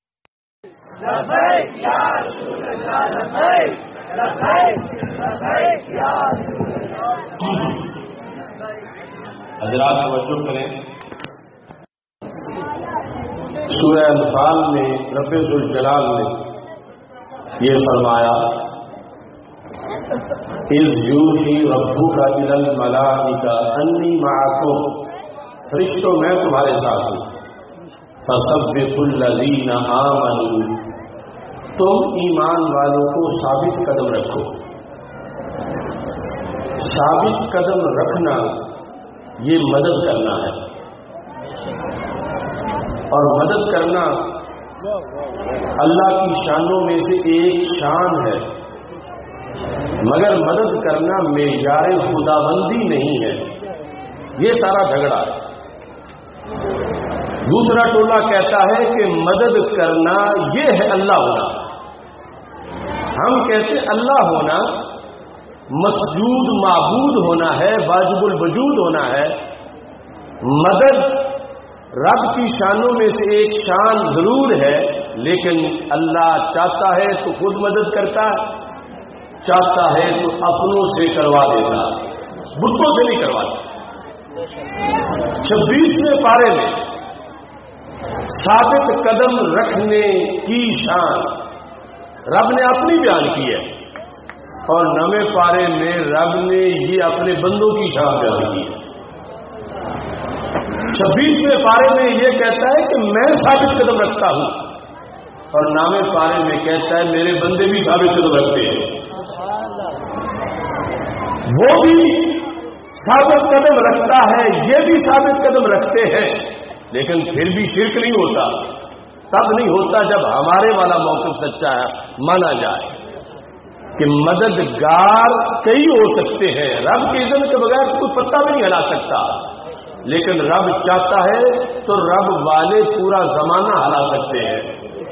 لبیک یا رسول اللہ لبیک لبیک لبیک یا رسول اللہ حضرات توجہ کریں سورہ انفال میں رب ذوالجلال نے یہ فرمایا اذ یوحی ربک الی الملائکہ انی معکم، فرشتوں میں تمہارے ساتھ ہوں، فسبحوا الذین آمنوا، تم ایمان والوں کو ثابت قدم رکھو۔ ثابت قدم رکھنا یہ مدد کرنا ہے، اور مدد کرنا اللہ کی شانوں میں سے ایک شان ہے، مگر مدد کرنا معیار خداوندی نہیں ہے۔ یہ سارا جھگڑا ہے۔ دوسرا ٹولہ کہتا ہے کہ مدد کرنا یہ ہے اللہ ہونا۔ ہم کہتے اللہ ہونا مسجود معبود ہونا ہے، واجب الوجود ہونا ہے۔ مدد رب کی شانوں میں سے ایک شان ضرور ہے، لیکن اللہ چاہتا ہے تو خود مدد کرتا ہے، چاہتا ہے تو اپنوں سے کروا دیتا، بتوں سے نہیں کرواتا۔ 26ویں پارے میں ثابت قدم رکھنے کی شان رب نے اپنی بیان کی ہے، اور 9ویں پارے میں رب نے یہ اپنے بندوں کی شان بیان کی ہے۔ 26ویں پارے میں یہ کہتا ہے کہ میں ثابت قدم رکھتا ہوں، اور 9ویں پارے میں کہتا ہے میرے بندے بھی ثابت قدم رکھتے ہیں۔ وہ بھی ثابت قدم رکھتا ہے، یہ بھی ثابت قدم رکھتے ہیں، لیکن پھر بھی شرک نہیں ہوتا۔ تب نہیں ہوتا جب ہمارے والا موقف سچا ہے، مانا جائے کہ مددگار کئی ہو سکتے ہیں، رب کی اذن کے بغیر کوئی پتہ بھی نہیں ہلا سکتا، لیکن رب چاہتا ہے تو رب والے پورا زمانہ ہلا سکتے ہیں۔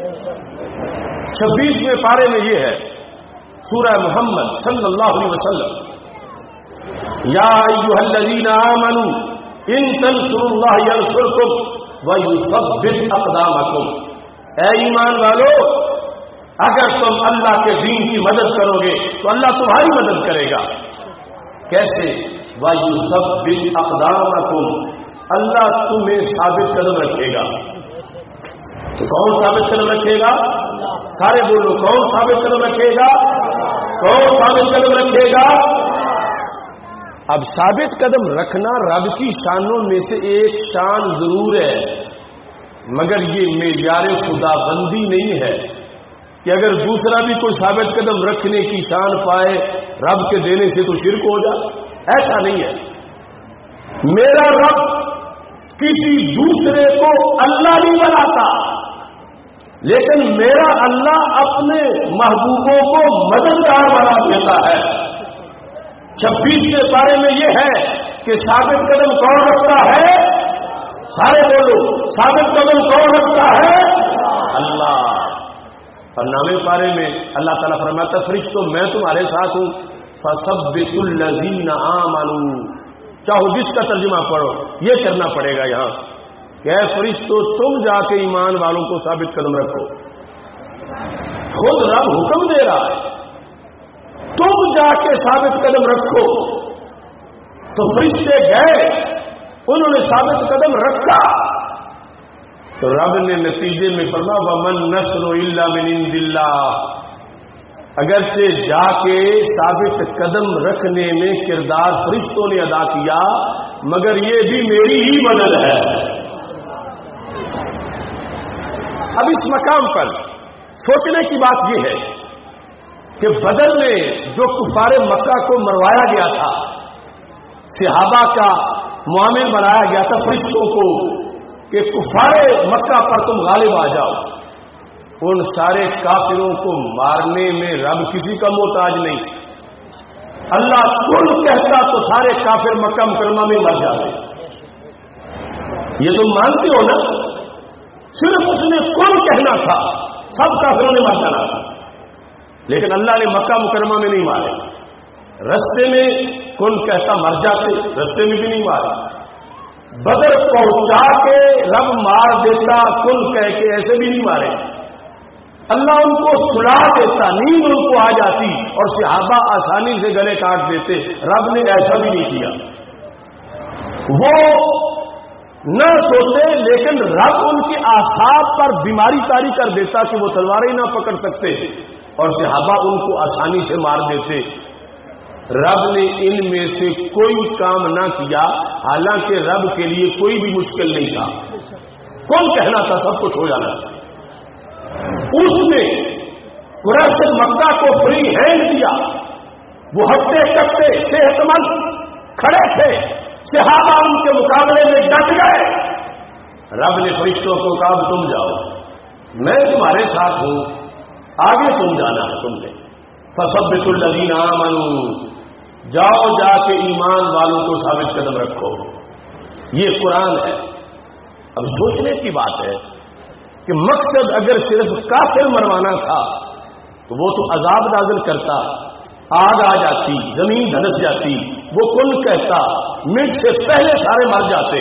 26ویں پارے میں یہ ہے، سورہ محمد صلی اللہ علیہ وسلم، یا ایھا الذین آمنوا ان تنصروا اللہ ینصرکم ویثبت اقدامکم، اے ایمان والو اگر تم اللہ کے دین کی مدد کرو گے تو اللہ تمہاری مدد کرے گا۔ کیسے؟ وَيُثَبِّتْ أَقْدَامَكُمْ، اللہ تمہیں ثابت قدم رکھے گا۔ تو کون ثابت قدم رکھے گا؟ سارے بولو، کون ثابت قدم رکھے گا؟ کون ثابت قدم رکھے گا؟ اب ثابت قدم رکھنا رب کی شانوں میں سے ایک شان ضرور ہے، مگر یہ معیار خدا بندی نہیں ہے کہ اگر دوسرا بھی کوئی ثابت قدم رکھنے کی شان پائے رب کے دینے سے تو شرک ہو جائے، ایسا نہیں ہے۔ میرا رب کسی دوسرے کو اللہ نہیں بناتا، لیکن میرا اللہ اپنے محبوبوں کو مددگار بنا دیتا ہے۔ 26ویں پارے میں یہ ہے کہ ثابت قدم کون رکھتا ہے؟ سارے بولو، ثابت قدم کون رکھتا ہے؟ اللہ۔ اور 9ویں پارے میں اللہ تعالیٰ فرماتا ہے فرشتوں میں تمہارے ساتھ ہوں، فَثَبِّتُوا الَّذِينَ آمَنُوا، چاہو جس کا ترجمہ پڑھو یہ کرنا پڑے گا یہاں کہ اے فرشتوں تم جا کے ایمان والوں کو ثابت قدم رکھو۔ خود رب حکم دے رہا ہے تم جا کے ثابت قدم رکھو، تو فرشتے گئے، انہوں نے ثابت قدم رکھا، تو رب نے نتیجے میں فرمایا وَمَن نَّصْرُ إِلَّا مِنْ عِندِ اللَّهِ، اگرچہ جا کے ثابت قدم رکھنے میں کردار فرشتوں نے ادا کیا، مگر یہ بھی میری ہی مدد ہے۔ اب اس مقام پر سوچنے کی بات یہ ہے کہ بدر میں جو کفار مکہ کو مروایا گیا تھا، صحابہ کا معامل بنایا گیا تھا فرشتوں کو کہ کفار مکہ پر تم غالب آ جاؤ، ان سارے کافروں کو مارنے میں رب کسی کا محتاج نہیں۔ اللہ کل کہتا تو سارے کافر مکہ مکرمہ میں مر جاتے، یہ تم مانتے ہو نا؟ صرف اس نے کل کہنا تھا، سب کافروں نے مر جانا تھا، لیکن اللہ نے مکہ مکرمہ میں نہیں مارے۔ رستے میں کن کہتا مر جاتے، رستے میں بھی نہیں مارے۔ بدر پہنچا کے رب مار دیتا، کن کہہ کے ایسے بھی نہیں مارے۔ اللہ ان کو سلا دیتا، نیند ان کو آ جاتی اور صحابہ آسانی سے گلے کاٹ دیتے، رب نے ایسا بھی نہیں کیا۔ وہ نہ سوتے، لیکن رب ان کے اعصاب پر بیماری طاری کر دیتا کہ وہ تلواریں نہ پکڑ سکتے اور صحابہ ان کو آسانی سے مار دیتے۔ رب نے ان میں سے کوئی کام نہ کیا، حالانکہ رب کے لیے کوئی بھی مشکل نہیں تھا۔ کون کہنا تھا سب کچھ ہو جانا؟ اس نے قریش مکہ کو فری ہینڈ دیا، وہ ہفتے کٹتے صحت مند کھڑے تھے، صحابہ ان کے مقابلے میں ڈٹ گئے۔ رب نے فرشتوں کو کہا تم جاؤ، میں تمہارے ساتھ ہوں، آگے تم جانا ہے تم نے۔ فثبتوا الذین آمنوا، جاؤ جا کے ایمان والوں کو ثابت قدم رکھو۔ یہ قرآن ہے۔ اب سوچنے کی بات ہے کہ مقصد اگر صرف کافر مروانا تھا تو وہ تو عذاب نازل کرتا، آگ آ جاتی، زمین دھنس جاتی، وہ کن کہتا، منٹ سے پہلے سارے مر جاتے۔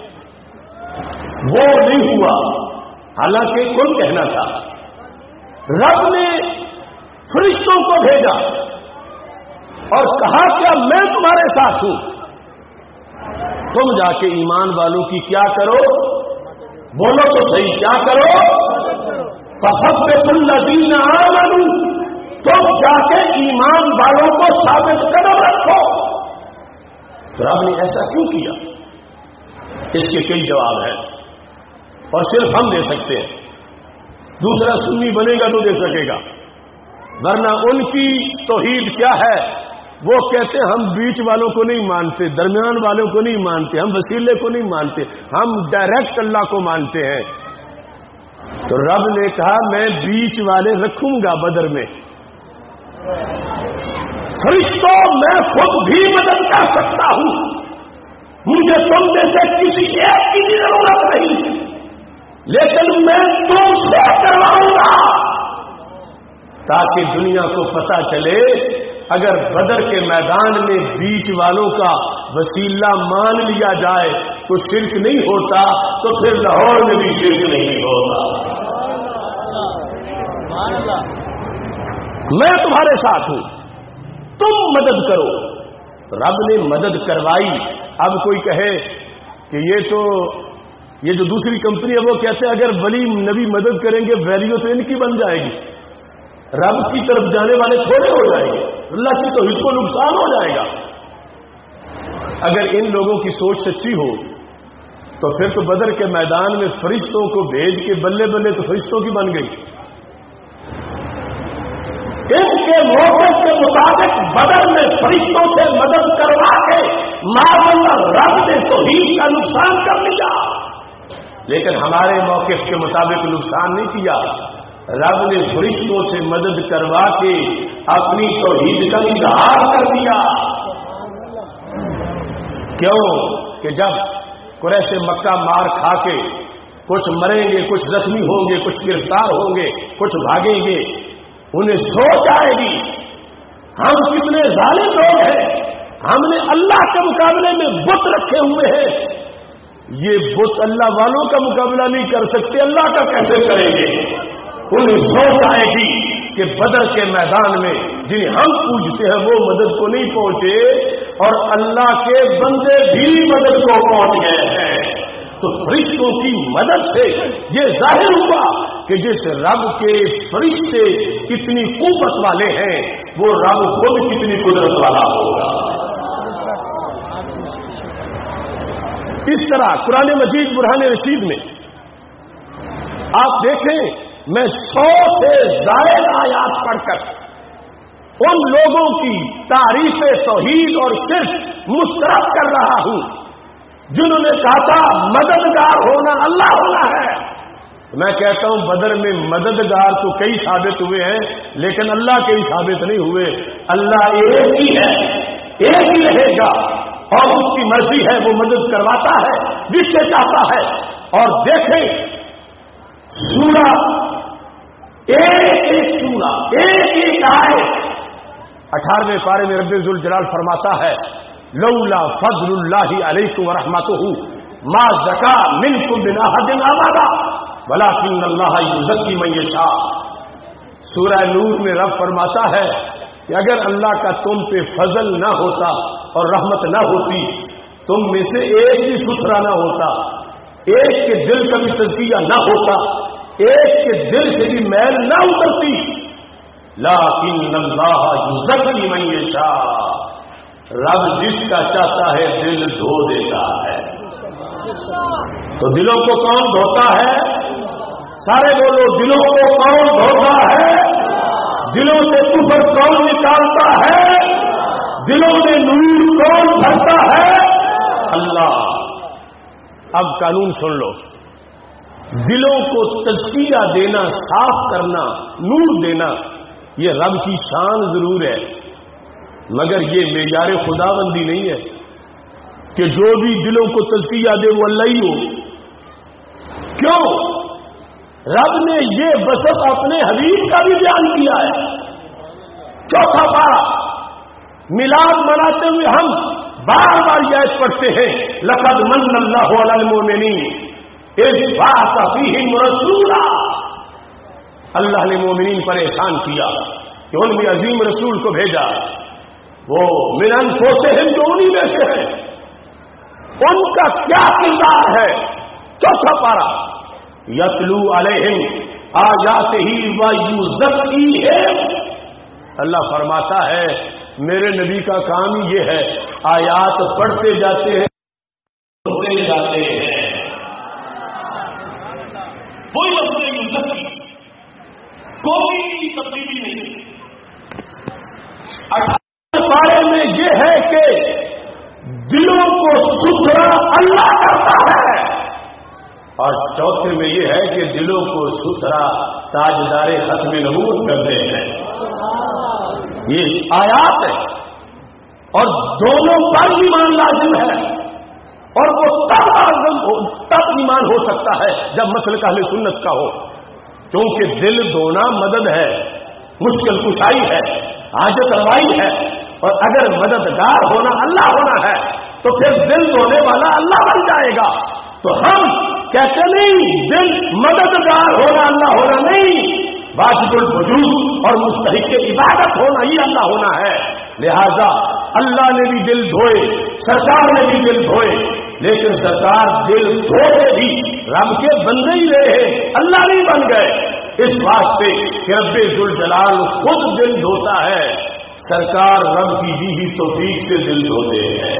وہ نہیں ہوا، حالانکہ کن کہنا تھا۔ رب نے فرشتوں کو بھیجا اور کہا کیا میں تمہارے ساتھ ہوں، تم جا کے ایمان والوں کی کیا کرو؟ بولو تو صحیح، کیا کرو؟ فثبتوا الذین آمنوا، تم جا کے ایمان والوں کو ثابت قدم رکھو۔ تو رب نے ایسا کیوں کیا؟ اس کے کئی جواب ہیں اور صرف ہم دے سکتے ہیں، دوسرا سنی بنے گا تو دے سکے گا، ورنہ ان کی توحید کیا ہے؟ وہ کہتے ہیں ہم بیچ والوں کو نہیں مانتے، درمیان والوں کو نہیں مانتے، ہم وسیلے کو نہیں مانتے، ہم ڈائریکٹ اللہ کو مانتے ہیں۔ تو رب نے کہا میں بیچ والے رکھوں گا بدر میں، فرشتوں میں خود بھی مدد کر سکتا ہوں، مجھے تم میں سے کسی ایک کی بھی ضرورت نہیں، لیکن میں تم سے کرواؤں گا تاکہ دنیا کو پتہ چلے اگر بدر کے میدان میں بیچ والوں کا وسیلہ مان لیا جائے تو شرک نہیں ہوتا، تو پھر لاہور میں بھی شرک نہیں ہوتا۔ میں تمہارے ساتھ ہوں، تم مدد کرو۔ رب نے مدد کروائی۔ اب کوئی کہے کہ یہ جو دوسری کمپنی ہے وہ کہتے ہیں اگر ولی نبی مدد کریں گے ویلیو تو ان کی بن جائے گی، رب کی طرف جانے والے تھوڑے ہو جائیں گے، اللہ کی توحید کو نقصان ہو جائے گا۔ اگر ان لوگوں کی سوچ سچی ہو تو پھر تو بدر کے میدان میں فرشتوں کو بھیج کے بلے بلے تو فرشتوں کی بن گئی۔ ان کے موقف کے مطابق بدر میں فرشتوں سے مدد کروا کے معذاللہ رب نے توحید کا نقصان کر لیا، لیکن ہمارے موقف کے مطابق نقصان نہیں کیا۔ رب نے فرشتوں سے مدد کروا کے اپنی توحید کا اظہار کر دیا۔ کیوں کہ جب قریش مکہ مار کھا کے کچھ مریں گے، کچھ زخمی ہوں گے، کچھ گرفتار ہوں گے، کچھ بھاگیں گے، انہیں سوچ آئے گی ہم کتنے ظالم لوگ ہیں، ہم نے اللہ کے مقابلے میں بت رکھے ہوئے ہیں، یہ بت اللہ والوں کا مقابلہ نہیں کر سکتے، اللہ کا کیسے کریں گے؟ انہیں سوچ آئے گی کہ بدر کے میدان میں جنہیں ہم پوجتے ہیں وہ مدد کو نہیں پہنچے اور اللہ کے بندے بھی مدد کو پہنچ گئے ہیں۔ تو فرشتوں کی مدد سے یہ ظاہر ہوا کہ جس رب کے فرشتے کتنی قوت والے ہیں وہ رب خود کتنی قدرت والا ہوگا۔ اس طرح قرآن مجید برہان رشید میں آپ دیکھیں میں 100 سے زائد آیات پڑھ کر ان لوگوں کی تعریف توحید اور صرف مسترد کر رہا ہوں جنہوں نے کہا تھا مددگار ہونا اللہ ہونا ہے۔ میں کہتا ہوں بدر میں مددگار تو کئی ثابت ہوئے ہیں لیکن اللہ کے ہی ثابت نہیں ہوئے۔ اللہ ایک ہی ہے، ایک ہی رہے گا اور اس کی مرضی ہے، وہ مدد کرواتا ہے جس سے چاہتا ہے۔ اور دیکھیں سورہ ایک سورہ ایک آئے 18ویں پارے میں رب ذوالجلال فرماتا ہے لولا فضل اللہ علیکم ورحمتہ ما زکا منکم من احد ابدا ولکن اللہ یزکی من یشاء۔ سورہ نور میں رب فرماتا ہے کہ اگر اللہ کا تم پہ فضل نہ ہوتا اور رحمت نہ ہوتی، تم میں سے ایک بھی ستھرا نہ ہوتا، ایک کے دل کا بھی تزکیہ نہ ہوتا، ایک کے دل سے بھی میل نہ اترتی، لیکن اللہ یزکی من یشاء، رب جس کا چاہتا ہے دل دھو دیتا ہے۔ تو دلوں کو کون دھوتا ہے؟ سارے بولو، دلوں کو کون دھوتا ہے؟ دلوں سے کفر کون نکالتا ہے؟ دلوں میں نور کون بھرتا ہے؟ اللہ۔ اب قانون سن لو، دلوں کو تزکیہ دینا، صاف کرنا، نور دینا، یہ رب کی شان ضرور ہے، مگر یہ معیار خداوندی نہیں ہے کہ جو بھی دلوں کو تزکیہ دے وہ اللہ ہی ہو۔ کیوں؟ رب نے یہ وصف اپنے حبیب کا بھی بیان کیا ہے۔ چوتھا پارہ، میلاد مناتے ہوئے ہم بار بار یہ آیت پڑھتے ہیں، لقد من اللہ علی المؤمنین اذ بعث فیہم رسولا، اللہ نے مومنین پر احسان کیا کہ ان میں عظیم رسول کو بھیجا، وہ من انفسہم، جو انہی میں سے ہیں۔ ان کا کیا کردار ہے؟ چوتھا پارہ، یتلو علیہم آیاتہ ویزکیہم، اللہ فرماتا ہے میرے نبی کا کام ہی یہ ہے، آیات پڑھتے جاتے ہیں، پڑھتے جاتے ہیں، کوئی اپنے یزکی، کوئی تبدیلی نہیں۔ 18 پارے میں یہ ہے کہ دلوں کو ستھرا اللہ کرتا ہے، اور چوتھے میں یہ ہے کہ دلوں کو ستھرا تاجدار ختم نبوت کرتے ہیں۔ یہ آیات ہے، اور دونوں پر ایمان لازم ہے، اور وہ تب ایمان ہو سکتا ہے جب مسلک اہل سنت کا ہو، کیونکہ دل دھونا مدد ہے، مشکل کشائی ہے، حاجت روائی ہے، اور اگر مددگار ہونا اللہ ہونا ہے تو پھر دل دھونے والا اللہ بن جائے گا۔ تو ہم کہتے نہیں دل مددگار ہونا اللہ ہونا نہیں، واجب الوجود اور مستحق عبادت ہونا ہی اللہ ہونا ہے۔ لہذا اللہ نے بھی دل دھوئے، سرکار نے بھی دل دھوئے، لیکن سرکار دل دھوئے بھی رب کے بندے ہی رہے، اللہ نہیں بن گئے، اس واسطے کہ رب ذوالجلال خود دل دھوتا ہے، سرکار رب کی دی ہی توفیق سے دل دھوتے ہیں۔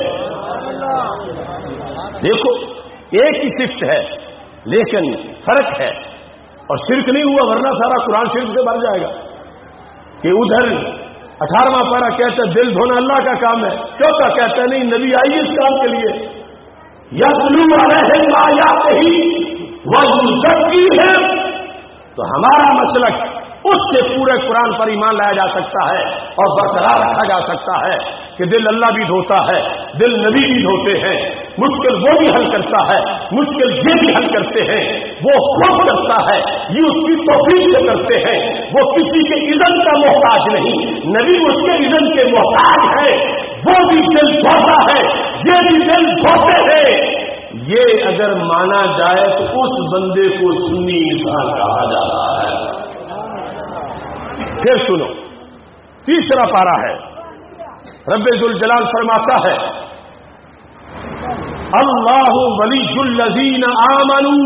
دیکھو ایک ہی صفت ہے لیکن فرق ہے، اور شرک نہیں ہوا ورنہ سارا قرآن شرک سے بھر جائے گا کہ ادھر 18واں پارہ کہتا ہے دل دھونا اللہ کا کام ہے، چوتھا کہتا ہے نہیں نبی آئیے اس کام کے لیے، یتلو علیہم آیاتہ ویزکیہم۔ تو ہمارا مسلک اس سے پورے قرآن پر ایمان لایا جا سکتا ہے اور برقرار رکھا جا سکتا ہے کہ دل اللہ بھی دھوتا ہے، دل نبی بھی دھوتے ہیں، مشکل وہ بھی حل کرتا ہے، مشکل یہ بھی حل کرتے ہیں، وہ خود کرتا ہے، یہ اس کی توفیق سے کرتے ہیں، وہ کسی کے اذن کا محتاج نہیں، نبی اس کے اذن کے محتاج ہے، وہ بھی دل دھوتا ہے، یہ بھی دل دھوتے ہیں۔ یہ اگر مانا جائے تو اس بندے کو سنی انسان کہا جاتا ہے۔ پھر سنو، تیسرا پارہ ہے، رب ذوالجلال فرماتا ہے اللہ ولی الذین آمنوا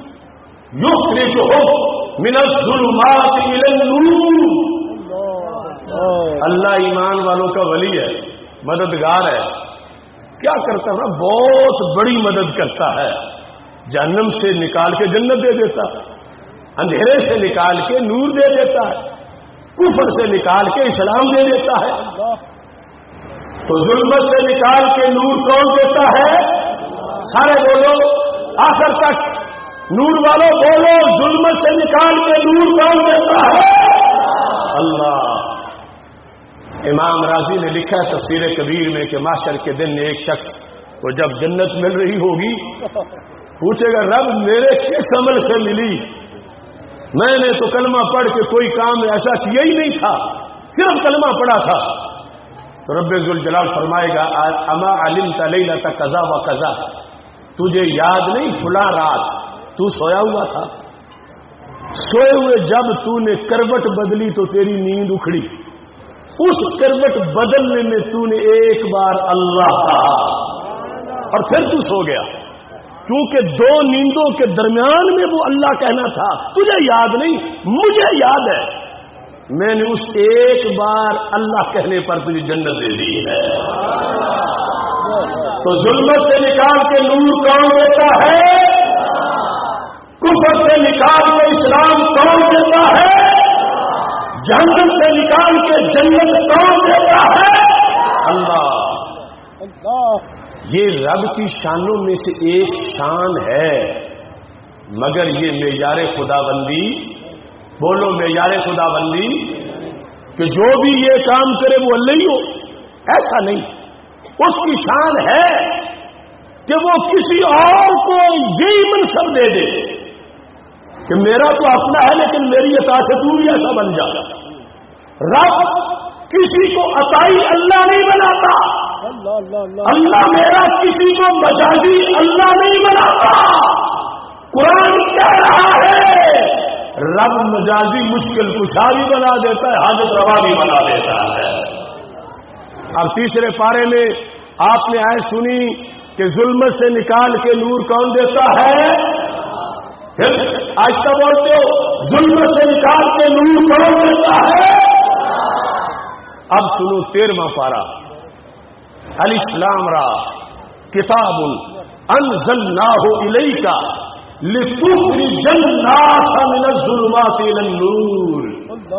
یخرجہم من الظلمات الی النور۔ اللہ ایمان والوں کا ولی ہے، مددگار ہے، کیا کرتا ہے؟ بہت بڑی مدد کرتا ہے، جہنم سے نکال کے جنت دے دیتا ہے، اندھیرے سے نکال کے نور دے دیتا ہے، کفر سے نکال کے اسلام دے دیتا ہے۔ تو ظلمت سے نکال کے نور کون دیتا ہے؟ سارے بولو آخر تک، نور والوں بولو، ظلمت سے نکال کے نور کون دیتا ہے؟ اللہ۔ امام راضی نے لکھا ہے تفسیر کبیر میں کہ محشر کے دن ایک شخص کو جب جنت مل رہی ہوگی پوچھے گا رب میرے کس عمل سے ملی؟ میں نے تو کلمہ پڑھ کے کوئی کام ایسا کیا ہی نہیں تھا، صرف کلمہ پڑھا تھا۔ تو رب ذوالجلال فرمائے گا اما علمت لیلۃ کذا و کذا، تجھے یاد نہیں فلاں رات تو سویا ہوا تھا، سوئے ہوئے جب تو نے کروٹ بدلی تو تیری نیند اکھڑی، اس کروٹ بدلنے میں تو نے ایک بار اللہ کہا اور پھر تو سو گیا۔ چونکہ دو نیندوں کے درمیان میں وہ اللہ کہنا تھا، تجھے یاد نہیں، مجھے یاد ہے، میں نے اس ایک بار اللہ کہنے پر تجھے جنت دے دی ہے۔ تو ظلمت سے نکال کے نور کون دیتا ہے؟ کفر سے نکال کے اسلام کون دیتا ہے؟ جہنم سے نکال کے جنت کون دیتا ہے؟ اللہ۔ یہ رب کی شانوں میں سے ایک شان ہے، مگر یہ معیار خدا بندی، بولو معیار خدا بندی، کہ جو بھی یہ کام کرے وہ اللہ ہی ہو، ایسا نہیں۔ اس کی شان ہے کہ وہ کسی اور کو یہی منصب دے دے کہ میرا تو اپنا ہے لیکن میری عطا سے تو بھی ایسا بن جا۔ رب کسی کو عطائی اللہ نہیں بناتا، اللہ میرا کسی کو مجازی اللہ نہیں بناتا۔ قرآن کہہ رہا ہے رب مجازی مشکل کشا بھی بنا دیتا ہے، حاجت روا بھی بنا دیتا ہے۔ اب تیسرے پارے میں آپ نے آیت سنی کہ ظلمت سے نکال کے نور کون دیتا ہے؟ پھر آہستہ بولتے ہو، ظلمت سے نکال کے نور کون دیتا ہے؟ اب سنو 13واں پارہ، الف لام را کتاب انزلناہ الیک لتخرج الناس من الظلمات الى النور۔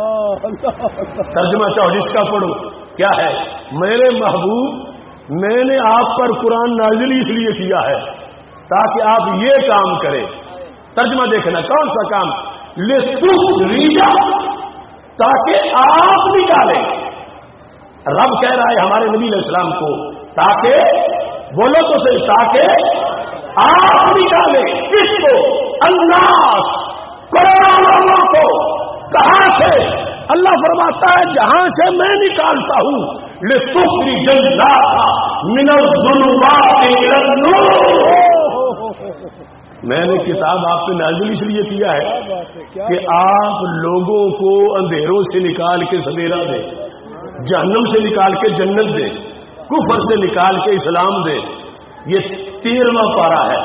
ترجمہ چاہو جس کا پڑھو، کیا ہے؟ میرے محبوب، میں نے آپ پر قرآن نازل اس لیے کیا ہے تاکہ آپ یہ کام کریں۔ ترجمہ دیکھنا، کون سا کام؟ لتخرج، تاکہ آپ نکالیں۔ رب کہہ رہا ہے ہمارے نبی علیہ السلام کو، تاکہ، بولو تو صحیح، تاکہ آپ نکالیں۔ کس کو؟ الناس، کروڑوں لوگوں کو۔ کہاں سے؟ اللہ فرماتا ہے جہاں سے میں نکالتا ہوں، لتخرج الناس من الظلمات الى النور۔ میں نے کتاب آپ پہ نازل اس لیے کیا ہے کہ آپ لوگوں کو اندھیروں سے نکال کے سویرا دے، جہنم سے نکال کے جنت دے، کفر سے نکال کے اسلام دے۔ یہ 13واں پارہ ہے۔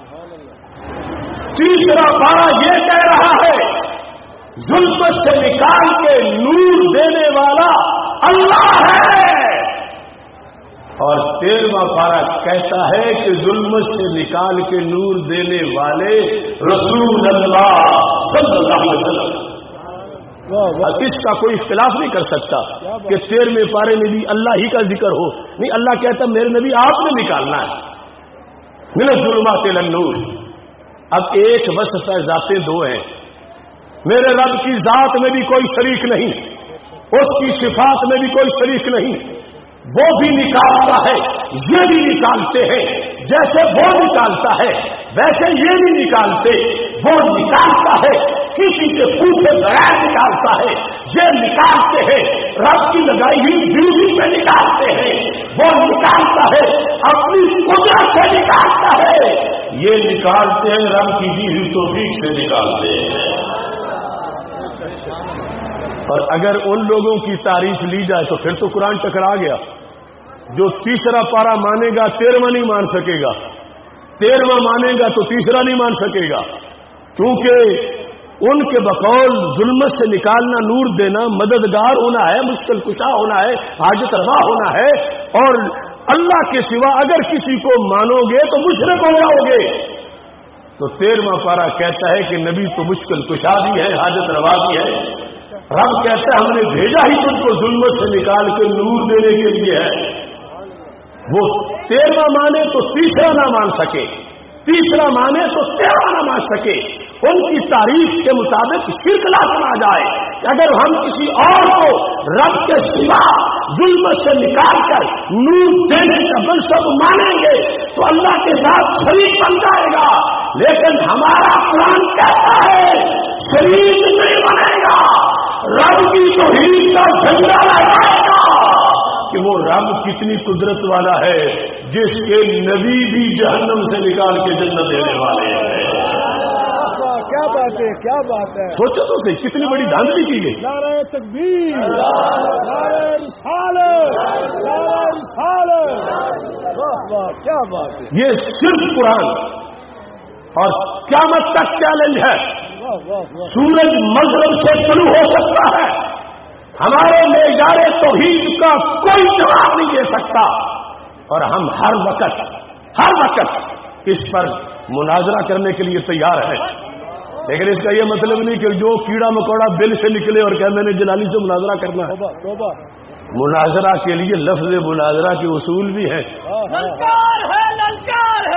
تیسرا پارہ یہ کہہ رہا ہے ظلمت سے نکال کے نور دینے والا اللہ ہے، اور 13واں پارہ کہتا ہے کہ ظلمت سے نکال کے نور دینے والے رسول اللہ صلی اللہ علیہ وسلم۔ اس کا کوئی اختلاف نہیں کر سکتا کہ 13ویں پارے میں بھی اللہ ہی کا ذکر ہو، نہیں، اللہ کہتا میرے نبی آپ نے نکالنا ہے من الظلمات الی النور۔ اب ایک وصف ہے، ذاتیں دو ہیں، میرے رب کی ذات میں بھی کوئی شریک نہیں، اس کی صفات میں بھی کوئی شریک نہیں، وہ بھی نکالتا ہے، یہ بھی نکالتے ہیں، جیسے وہ نکالتا ہے ویسے یہ بھی نکالتے، وہ نکالتا ہے کسی سے پوچھے بغیر نکالتا ہے، یہ نکالتے ہیں رب کی لگائی ہوئی ڈیوٹی پہ نکالتے ہیں، وہ نکالتا ہے اپنی قدرت سے نکالتا ہے، یہ نکالتے ہیں رب کی دی ہوئی توفیق سے نکالتے ہیں۔ اور اگر ان لوگوں کی تعریف لی جائے تو پھر تو قرآن ٹکرا گیا۔ جو تیسرا پارہ مانے گا 13واں نہیں مان سکے گا، 13واں مانے گا تو تیسرا نہیں مان سکے گا، کیونکہ ان کے بقول ظلمت سے نکالنا، نور دینا، مددگار ہونا ہے، مشکل کشا ہونا ہے، حاجت روا ہونا ہے، اور اللہ کے سوا اگر کسی کو مانو گے تو مشرک ہو جاؤ گے۔ تو 13واں پارہ کہتا ہے کہ نبی تو مشکل کشا بھی ہے، حاجت روا بھی ہے، رب کہتا ہے ہم نے بھیجا ہی تم کو ظلمت سے نکال کے نور دینے کے لیے ہے۔ وہ 13واں مانے تو تیسرا نہ مان سکے، تیسرا مانے تو 13واں نہ مان سکے، ان کی تعریف کے مطابق شرک لازم آ جائے کہ اگر ہم کسی اور کو رب کے سوا ظلمت سے نکال کر نور دینے کا منصب مانیں گے تو اللہ کے ساتھ شریک بن جائے گا، لیکن ہمارا قرآن کہتا ہے شریک نہیں بنے گا، رب کی توحید کا جھنڈا لہرائے گا کہ وہ رب کتنی قدرت والا ہے جس کے نبی بھی جہنم سے نکال کے جنت دینے والے ہیں۔ کیا بات ہے، کیا بات ہے، سوچو تو صحیح کتنی بڑی دھاندلی کی گئی۔ نعرہ تکبیر، نعرہ رسالت، نعرہ رسالت، واہ واہ کیا بات ہے۔ یہ صرف قرآن اور قیامت تک چیلنج ہے. سورج مغرب سے طلوع ہو سکتا ہے، ہمارے معیار توحید کا کوئی جواب نہیں دے سکتا، اور ہم ہر وقت اس پر مناظرہ کرنے کے لیے تیار ہیں. لیکن اس کا یہ مطلب نہیں کہ جو کیڑا مکوڑا بل سے نکلے اور کہ میں نے جلالی سے مناظرہ کرنا ہے. مناظرہ کے لیے لفظ مناظرہ کے اصول بھی ہیں. للکار ہے، للکار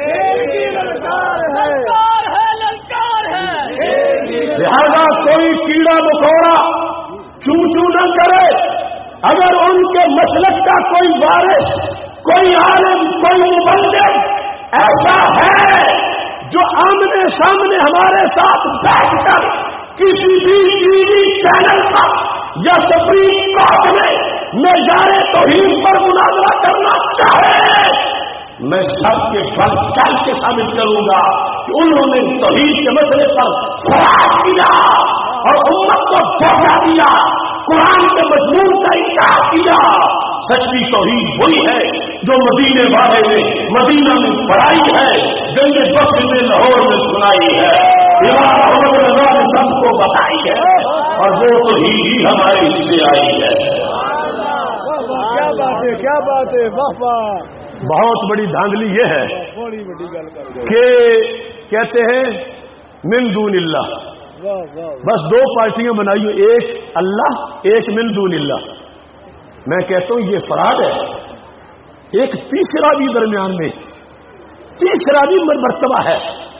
ہے. لہذا کوئی کیڑا مکوڑا چوں نہ کرے. اگر ان کے مسلک کا کوئی وارث، کوئی عالم، کوئی مبلغ ایسا ہے جو آمنے سامنے ہمارے ساتھ بیٹھ کر کسی بھی ٹی وی چینل پر یا سپریم کورٹ میں معیار توحید پر مناظرہ کرنا چاہے، میں سب کے بل چل کے ثابت کروں گا کہ انہوں نے توحید کے مسئلے پر فراغ کیا اور امت کو دھوکہ دیا، قرآن کے مضمون کا انکار کیا. سچی توحید وہی ہے جو مدینے والے نے مدینہ میں پڑھائی ہے، جنگ بخش نے لاہور میں سنائی ہے، امام محمد رضا نے سب کو بتائی ہے، اور وہ توحید ہی ہمارے حصے آئی ہے. کیا بات ہے، کیا بات ہے، واہ واہ. بہت بڑی دھاندلی یہ ہے بڑی بڑی گل کہ کہتے ہیں من دون اللہ. بس دو پارٹیاں بنائی ہوئی، ایک اللہ، ایک من دون اللہ. میں کہتا ہوں یہ فراڈ ہے. ایک تیسرا بھی درمیان میں، تیسرا بھی مرتبہ ہے.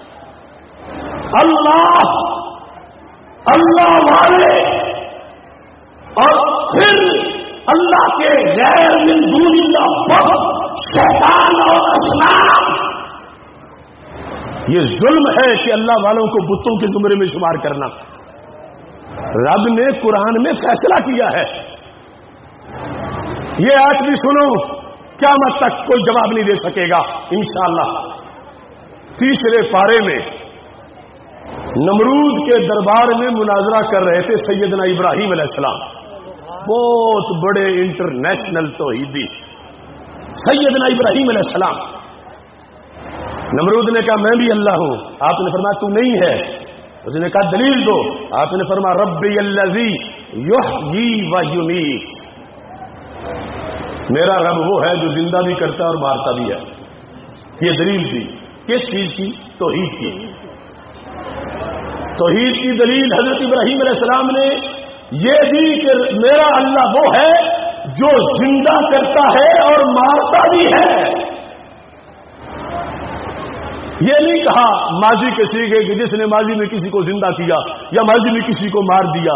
اللہ والے اور پھر اللہ کے غیر من دون اللہ بت، شیطان اور اصنام. یہ ظلم ہے کہ اللہ والوں کو بتوں کے زمرے میں شمار کرنا. رب نے قرآن میں فیصلہ کیا ہے. یہ آج بھی سنو، قیامت تک کوئی جواب نہیں دے سکے گا انشاءاللہ. تیسرے پارے میں نمرود کے دربار میں مناظرہ کر رہے تھے سیدنا ابراہیم علیہ السلام، بہت بڑے انٹرنیشنل توحیدی سیدنا ابراہیم علیہ السلام. نمرود نے کہا میں بھی اللہ ہوں. آپ نے فرمایا تو نہیں ہے. اس نے کہا دلیل دو. آپ نے فرمایا ربی الذی یحیی و یمیت، میرا رب وہ ہے جو زندہ بھی کرتا ہے اور مارتا بھی ہے. یہ دلیل دی کس چیز کی؟ توحید کی. توحید کی دلیل حضرت ابراہیم علیہ السلام نے یہ دی کہ میرا اللہ وہ ہے جو زندہ کرتا ہے اور مارتا بھی ہے. یہ نہیں کہا ماضی کے سیغے کہ جس نے ماضی میں کسی کو زندہ کیا یا ماضی میں کسی کو مار دیا.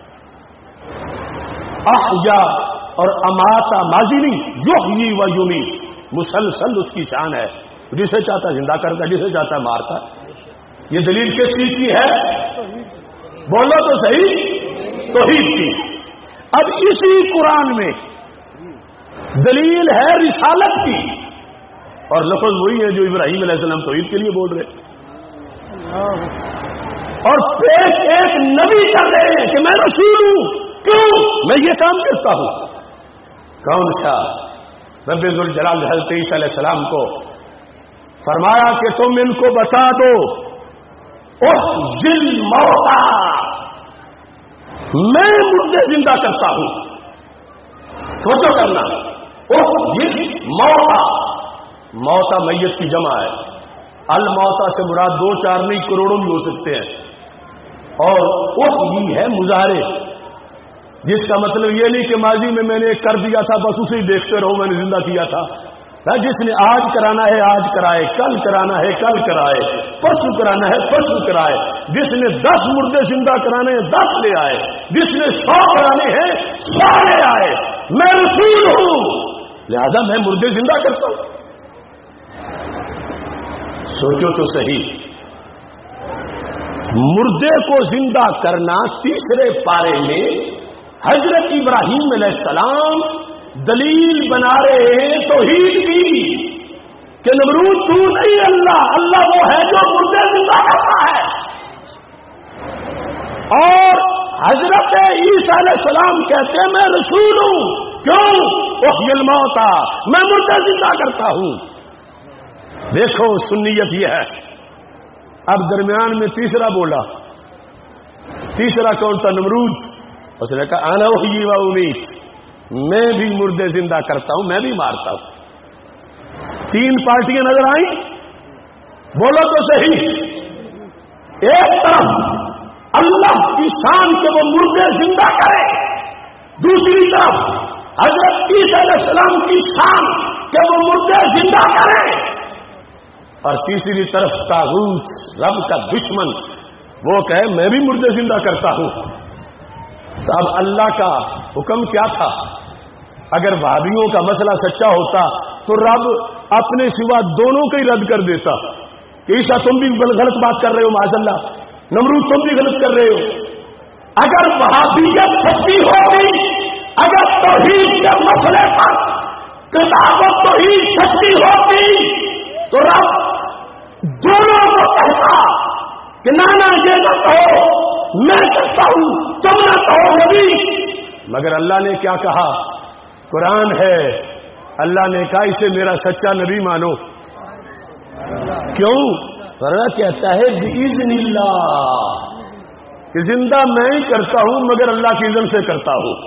احیا اور اماتا ماضی نہیں، یحیی و یمیت مسلسل اس کی شان ہے. جسے چاہتا زندہ کرتا، جسے چاہتا مارتا. یہ دلیل کس چیز کی ہے؟ بولو تو صحیح، توحید کی. اب اسی قرآن میں دلیل ہے رسالت کی، اور لفظ وہی ہے جو ابراہیم علیہ السلام توحید کے لیے بول رہے، اور پیش ایک نبی کر رہے ہیں کہ میں رسول ہوں. کیوں میں یہ کام کرتا ہوں؟ کون سا؟ رب ذوالجلال حضرت عیسیٰ علیہ السلام کو فرمایا کہ تم ان کو بتا دو احیی الموتى، میں مردے زندہ کرتا ہوں. سوچو کرنا، احیی الموتى، موتا میت کی جمع ہے. الموتا سے مراد 2 4 نہیں کروڑوں بھی ہو سکتے ہیں. اور احیی ہے مظاہرے، جس کا مطلب یہ نہیں کہ ماضی میں نے کر دیا تھا بس اسے دیکھتے رہو میں نے زندہ کیا تھا. جس نے آج کرانا ہے آج کرائے، کل کرانا ہے کل کرائے، پرسوں کرانا ہے پرسوں کرائے. جس نے 10 مردے زندہ کرانے ہیں 10 لے آئے، جس نے 100 کرانے ہیں 100 لے آئے. میں رسول ہوں، لہذا میں مردے زندہ کرتا ہوں. سوچو تو صحیح، مردے کو زندہ کرنا تیسرے پارے میں حضرت ابراہیم علیہ السلام دلیل بنا رہے ہیں توحید کی کہ نمرود تو نہیں اللہ وہ ہے جو مردے زندہ کرتا ہے. اور حضرت عیسیٰ علیہ السلام کہتے ہیں میں رسول ہوں. کیوں؟ احیی الموتى، میں مردے زندہ کرتا ہوں. دیکھو سنیت یہ ہے اب درمیان میں تیسرا بولا. تیسرا کون تھا؟ نمرود. اس نے کہا انا احیی و امیت، میں بھی مردے زندہ کرتا ہوں، میں بھی مارتا ہوں. 3 پارٹیاں نظر آئیں؟ بولو تو صحیح. ایک طرف اللہ کی شان کے وہ مردے زندہ کرے، دوسری طرف حضرت عیسیٰ علیہ السلام کی شان کہ وہ مردے زندہ کرے، اور تیسری طرف طاغوت رب کا دشمن وہ کہے میں بھی مردے زندہ کرتا ہوں. تو اب اللہ کا حکم کیا تھا؟ اگر وہابیوں کا مسئلہ سچا ہوتا تو رب اپنے سوا دونوں کو ہی رد کر دیتا کہ عیسیٰ تم بھی غلط بات کر رہے ہو، معاذ اللہ، نمرود تم بھی غلط کر رہے ہو. اگر وہابیت سچی ہوگی، اگر توحید کے مسئلے پر کتاب و توحید سچی ہوگی تو رب دونوں کو کہتا کہ نانا یہ نہ کہو میں کرتا ہوں، تم نہ کہو نبی. مگر اللہ نے کیا کہا؟ قرآن ہے، اللہ نے کہا اسے میرا سچا نبی مانو. کیوں؟ اللہ کہتا ہے بِإِذْنِ اللہ کہ زندہ میں ہی کرتا ہوں مگر اللہ کی اذن سے کرتا ہوں.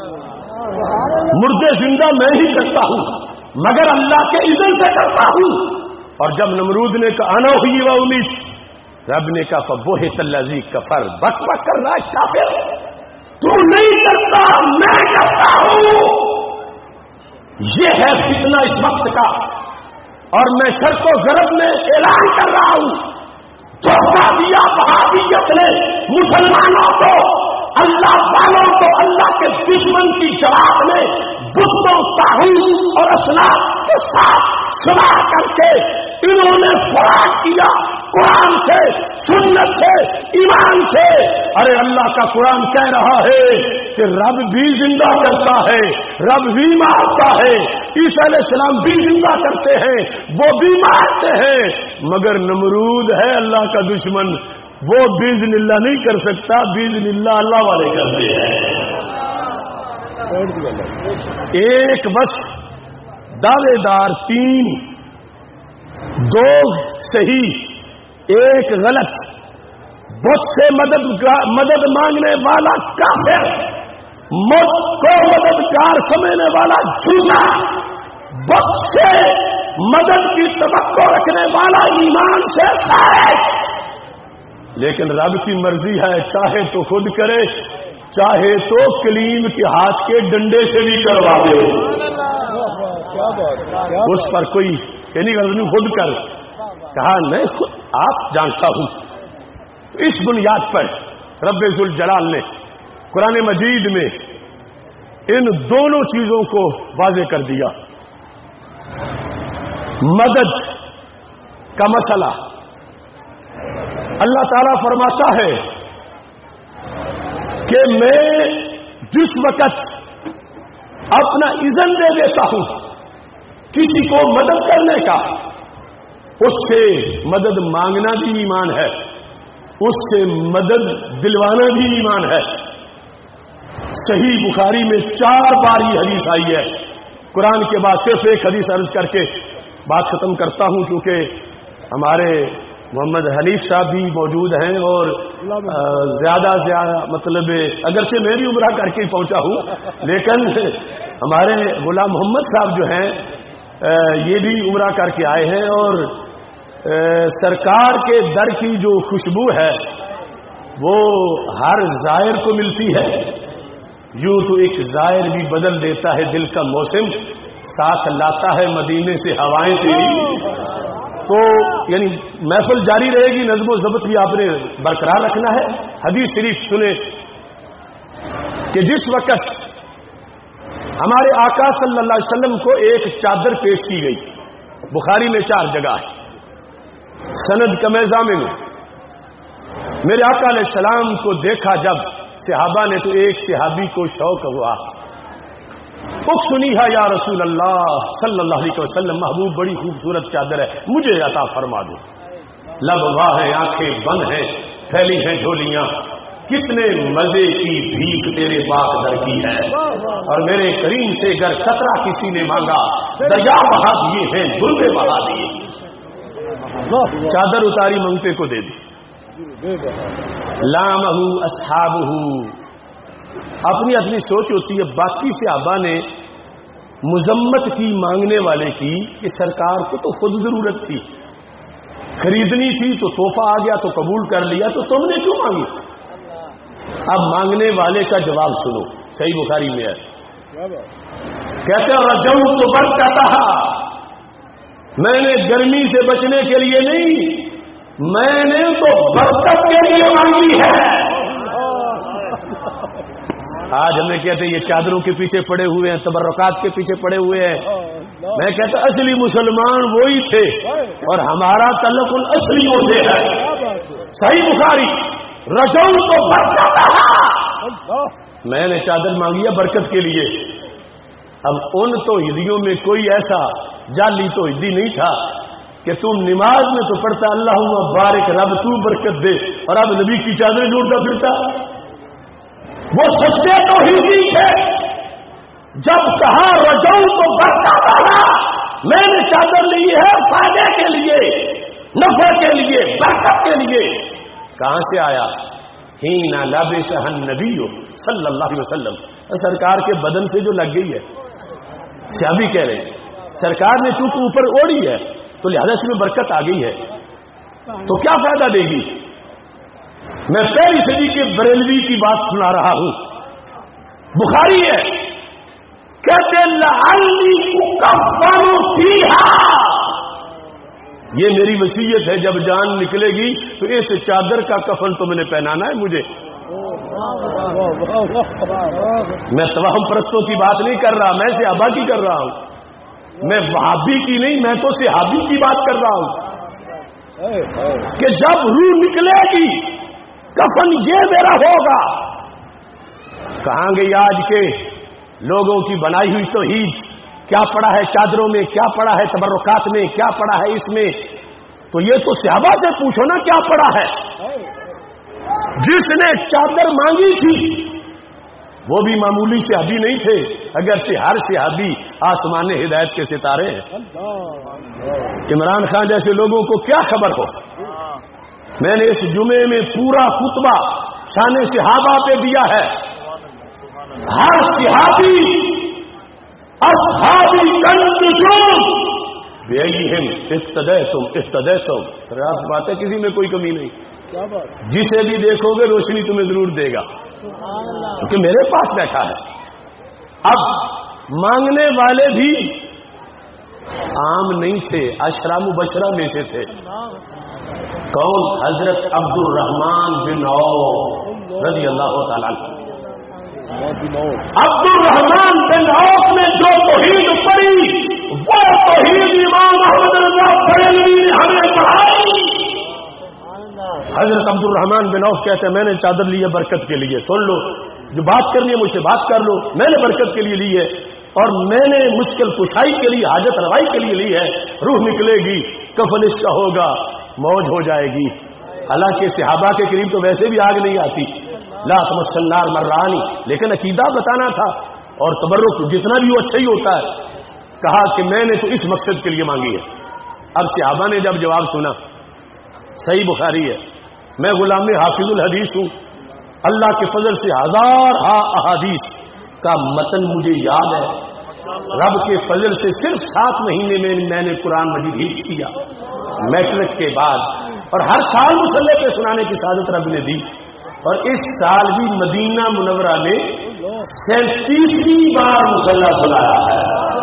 مردے زندہ میں ہی کرتا ہوں مگر اللہ کے اذن سے کرتا ہوں. اور جب نمرود نے کہا انا احیی و امیت، رب نے کہا فبہت الذی کفر، بک بک کر رہا ہے کافر، تو نہیں کرتا میں کرتا ہوں. یہ ہے فتنہ اس وقت کا، اور میں شرط و ضرب میں اعلان کر رہا ہوں. دھوکہ دیا وہابیت نے مسلمانوں کو، اللہ والوں کو اللہ کے دشمن کی جواب میں بتوں طاغوت اور اصنام کے ساتھ سنا کر کے انہوں نے فراغ کیا قرآن سے، سنت سے، ایمان سے. ارے اللہ کا قرآن کہہ رہا ہے کہ رب بھی زندہ کرتا ہے، رب بھی مارتا ہے، عیسیٰ علیہ السلام بھی زندہ کرتے ہیں، وہ بھی مارتے ہیں. مگر نمرود ہے اللہ کا دشمن، وہ باذن اللہ نہیں کر سکتا، باذن اللہ اللہ والے کرتے ہیں. ایک بس دعوے دار 3، 2 صحیح 1 غلط، بت سے مدد مانگنے والا کافر، موت کو مددگار سمجھنے والا جھوٹا، بت سے مدد کی توقع رکھنے والا ایمان سے خارج. لیکن رب کی مرضی ہے، چاہے تو خود کرے، چاہے تو کلیم کے ہاتھ کے ڈنڈے سے بھی کروا دے. اس پر کوئی نہیں خود کر کہا نہیں، خود آپ جانتا ہوں. اس بنیاد پر رب ذوالجلال نے قرآن مجید میں ان دونوں چیزوں کو واضح کر دیا. مدد کا مسئلہ اللہ تعالیٰ فرماتا ہے کہ میں جس وقت اپنا اذن دے دیتا ہوں کسی کو مدد کرنے کا، اس سے مدد مانگنا بھی ایمان ہے، اس سے مدد دلوانا بھی ایمان ہے. صحیح بخاری میں 4 بار یہ حدیث آئی ہے. قرآن کے بعد صرف ایک حدیث عرض کر کے بات ختم کرتا ہوں، کیونکہ ہمارے محمد حنیف صاحب بھی موجود ہیں اور زیادہ مطلب اگرچہ میں بھی عمرہ کر کے ہی پہنچا ہوں، لیکن ہمارے غلام محمد صاحب جو ہیں یہ بھی عمرہ کر کے آئے ہیں، اور سرکار کے در کی جو خوشبو ہے وہ ہر زائر کو ملتی ہے. یوں تو ایک زائر بھی بدل دیتا ہے دل کا موسم، ساتھ لاتا ہے مدینے سے ہوائیں تیری. تو یعنی محفل جاری رہے گی، نظم و ضبط بھی آپ نے برقرار رکھنا ہے. حدیث شریف سنے کہ جس وقت ہمارے آقا صلی اللہ علیہ وسلم کو ایک چادر پیش کی گئی، بخاری میں 4 جگہ ہے، سند کم ضامن میں، میرے آقا علیہ السلام کو دیکھا جب صحابہ نے تو ایک صحابی کو شوق ہوا، اقسنیھا یا رسول اللہ صلی اللہ علیہ وسلم، محبوب بڑی خوبصورت چادر ہے، مجھے عطا فرما دو. لب واہ ہیں، آنکھیں بند ہیں، پھیلی ہیں جھولیاں، کتنے مزے کی بھیک تیرے پاک در کی ہے، اور میرے کریم سے اگر قطرہ کسی نے مانگا دریا بہا دیے ہیں، گربے بہا دیے. چادر اتاری منگتے کو دے دی. لامہ اصحابہ، اپنی اپنی سوچ ہوتی ہے. باقی صحابہ نے مذمت کی مانگنے والے کی کہ سرکار کو تو خود ضرورت تھی، خریدنی تھی تو تحفہ آ گیا تو قبول کر لیا، تو تم نے کیوں مانگی؟ اب مانگنے والے کا جواب سنو، صحیح بخاری میں ہے. کہتے ہیں رجوت برکتہ، میں نے گرمی سے بچنے کے لیے نہیں، میں نے تو برکت کے لیے مانگی ہے. آج ہمیں کہتے ہیں یہ چادروں کے پیچھے پڑے ہوئے ہیں، تبرکات کے پیچھے پڑے ہوئے ہیں. میں کہتا اصلی مسلمان وہی تھے اور ہمارا تعلق الاصلیوں سے ہے. صحیح بخاری. رجوت برکتہ، میں نے چادر مانگی ہے برکت کے لیے. اب ان توحیدیوں میں کوئی ایسا جعلی توحیدی نہیں تھا کہ تم نماز میں تو پڑھتا اللہم بارک رب تو برکت دے، اور اب نبی کی چادریں ڈھونڈتا پھرتا. وہ سچے توحیدی تھے. جب کہا رجوت برکتہ، میں نے چادر لی ہے فائدے کے لیے، نفع کے لیے، برکت کے لیے. کہاں سے آیا؟ حین لبسہ النبی صلی اللہ علیہ وسلم، سرکار کے بدن سے جو لگ گئی ہے. صحابی کہہ رہے ہیں سرکار نے چونکہ اوپر اوڑھی ہے تو لہذا اس میں برکت آ گئی ہے، تو کیا فائدہ دے گی؟ میں پہلی صدی کے بریلوی کی بات سنا رہا ہوں، بخاری ہے. کہتے لعلی اکفن فیہا، یہ میری وصیت ہے، جب جان نکلے گی تو اس چادر کا کفن تم نے پہنانا ہے مجھے. میں توہم پرستوں کی بات نہیں کر رہا، میں صحابہ کی کر رہا ہوں. میں وہابی کی نہیں، میں تو صحابی کی بات کر رہا ہوں کہ جب روح نکلے گی کفن یہ میرا ہوگا. کہاں گئی آج کے لوگوں کی بنائی ہوئی توحید؟ کیا پڑا ہے چادروں میں، کیا پڑا ہے تبرکات میں، کیا پڑا ہے اس میں؟ تو یہ تو صحابہ سے پوچھو نا کیا پڑا ہے. جس نے چادر مانگی تھی وہ بھی معمولی صحابی نہیں تھے، اگرچہ ہر صحابی آسمان ہدایت کے ستارے ہیں. عمران خان جیسے لوگوں کو کیا خبر ہو. میں نے اس جمعے میں پورا خطبہ شان صحابہ پہ دیا ہے. ہر صحابی اصحابی کنجوم بیہم اقتدیتم، راست بات ہے، کسی میں کوئی کمی نہیں. جسے بھی دیکھو گے روشنی تمہیں ضرور دے گا کیونکہ میرے پاس بیٹھا ہے. اب مانگنے والے بھی عام نہیں تھے، اشرا مبشرہ میں سے تھے. کون؟ حضرت عبد الرحمن بن عوف رضی اللہ تعالیٰ عنہ. عبد الرحمن بن عوف نے جو توحید پڑھی وہ توحید امام احمد رضا بریلوی نے ہمیں پڑھائی. حضرت عبد الرحمن بن عوف کہتے ہیں میں نے چادر لی ہے برکت کے لیے. سن لو، جو بات کرنی ہے مجھ سے بات کر لو. میں نے برکت کے لیے لی ہے اور میں نے مشکل کشائی کے لیے، حاجت روائی کے لیے لی ہے. روح نکلے گی، کفن اس کا ہوگا، موج ہو جائے گی. حالانکہ صحابہ کے قریب تو ویسے بھی آگ نہیں آتی، لا تمس النار مرانی، لیکن عقیدہ بتانا تھا اور تبرک جتنا بھی وہ اچھا ہی ہوتا ہے. کہا کہ میں نے تو اس مقصد کے لیے مانگی ہے. اب صحابہ نے جب جواب سنا، صحیح بخاری ہے، میں غلام حافظ الحدیث ہوں، اللہ کے فضل سے ہزار احادیث کا متن مجھے یاد ہے. رب کے فضل سے صرف 7 مہینے میں میں نے قرآن مجید حفظ کیا میٹرک کے بعد، اور ہر سال مصلی پہ سنانے کی سعادت رب نے دی. اور اس سال بھی مدینہ منورہ میں 37ویں بار مصلی سنایا ہے.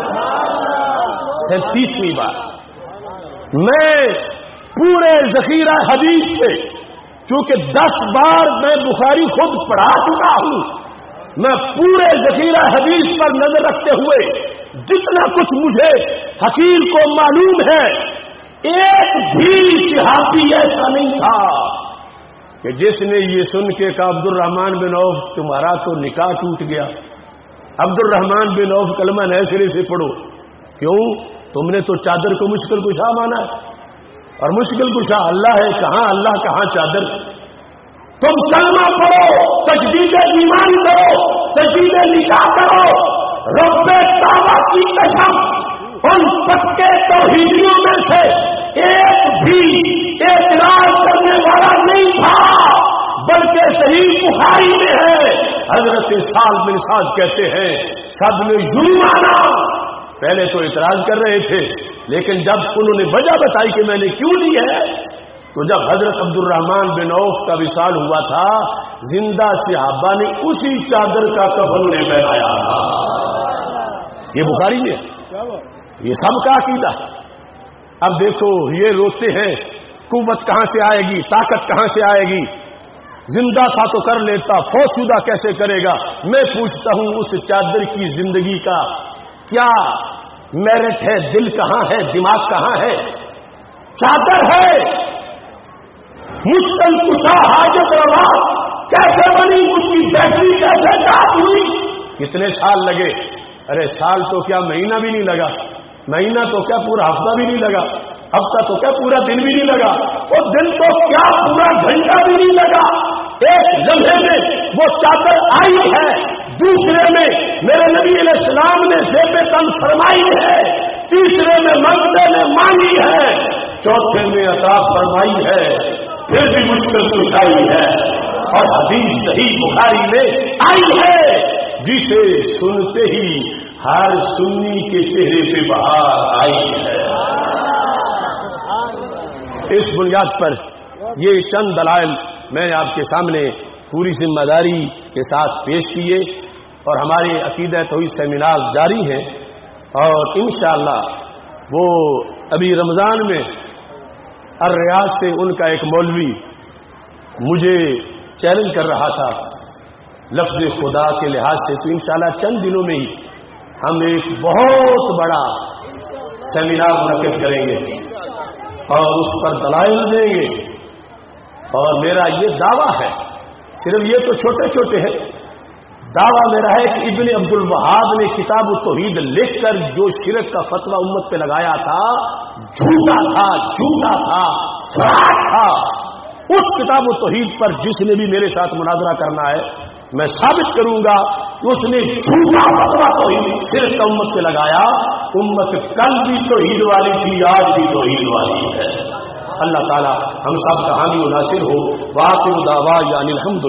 37ویں بار. میں پورے ذخیرہ حدیث سے، چونکہ 10 بار میں بخاری خود پڑھا چکا ہوں، میں پورے ذخیرہ حدیث پر نظر رکھتے ہوئے جتنا کچھ مجھے حقیر کو معلوم ہے، ایک بھی صحابی ایسا نہیں تھا کہ جس نے یہ سن کے کہا عبد الرحمن بن عوف تمہارا تو نکاح ٹوٹ گیا. عبد الرحمن بن عوف کلمہ نئے سرے سے پڑھو. کیوں؟ تم نے تو چادر کو مشکل کشا مانا ہے، اور مشکل کشا اللہ ہے. کہاں اللہ، کہاں چادر؟ تم کلمہ پڑھو، تجدید ایمان کرو، تجدید نکاح کرو. رب کعبہ کی قسم ان پکے توحیدیوں میں سے ایک بھی اعتراض کرنے والا نہیں تھا، بلکہ صحیح بخاری میں ہے حضرت سعد بن سعد کہتے ہیں سب نے یوں مانا، پہلے تو اعتراض کر رہے تھے لیکن جب انہوں نے وجہ بتائی کہ میں نے کیوں لی ہے، تو جب حضرت عبد الرحمن بن عوف کا وصال ہوا تھا زندہ صحابہ نے اسی چادر کا کفن انہیں پہنایا تھا. یہ بخاری میں یہ سب کا عقیدہ. اب دیکھو یہ روتے ہیں قوت کہاں سے آئے گی، طاقت کہاں سے آئے گی، زندہ تھا تو کر لیتا، فوت شدہ کیسے کرے گا. میں پوچھتا ہوں اس چادر کی زندگی کا کیا میرٹ ہے، دل کہاں ہے، دماغ کہاں ہے؟ چادر ہے مشکل کشا حاجت روا کیسے بنی، اس کی بیٹری کیسے چارج ہوئی، کتنے سال لگے؟ ارے سال تو کیا مہینہ بھی نہیں لگا، مہینہ تو کیا پورا ہفتہ بھی نہیں لگا، ہفتہ تو کیا پورا دن بھی نہیں لگا، اور دن تو کیا پورا گھنٹہ بھی نہیں لگا. ایک لمحے میں وہ چادر آئی ہے، دوسرے میں میرے نبی علیہ السلام نے زیب تن فرمائی ہے، تیسرے میں منگتے نے مانگی ہے، چوتھے میں عطا فرمائی ہے، پھر بھی مشکل کشائی ہے. اور حدیث صحیح بخاری میں آئی ہے جسے سنتے ہی ہر سنی کے چہرے پہ بہار آئی ہے. اس بنیاد پر یہ چند دلائل میں نے آپ کے سامنے پوری ذمہ داری کے ساتھ پیش کیے، اور ہمارے عقیدہ توحید سیمینار جاری ہیں، اور انشاءاللہ وہ ابھی رمضان میں الریاض سے ان کا ایک مولوی مجھے چیلنج کر رہا تھا لفظ خدا کے لحاظ سے، تو انشاءاللہ چند دنوں میں ہی ہم ایک بہت بڑا سیمینار منعقد کریں گے اور اس پر دلائل دیں گے. اور میرا یہ دعویٰ ہے، صرف یہ تو چھوٹے چھوٹے ہیں، دعویٰ میرا ہے کہ ابن عبد الوہاب نے کتاب التوحید لکھ کر جو شرک کا فتویٰ امت پہ لگایا تھا جھوٹا تھا، جھوٹا تھا، فراڈ تھا. اس کتاب التوحید پر جس نے بھی میرے ساتھ مناظرہ کرنا ہے میں ثابت کروں گا کہ اس نے جھوٹا فتویٰ توحید شرک کا امت پہ لگایا. امت کل بھی توحید والی تھی، آج بھی توحید والی ہے. اللہ تعالی ہم سب کا حامی و ناصر ہو. وآخر دعوانا الحمد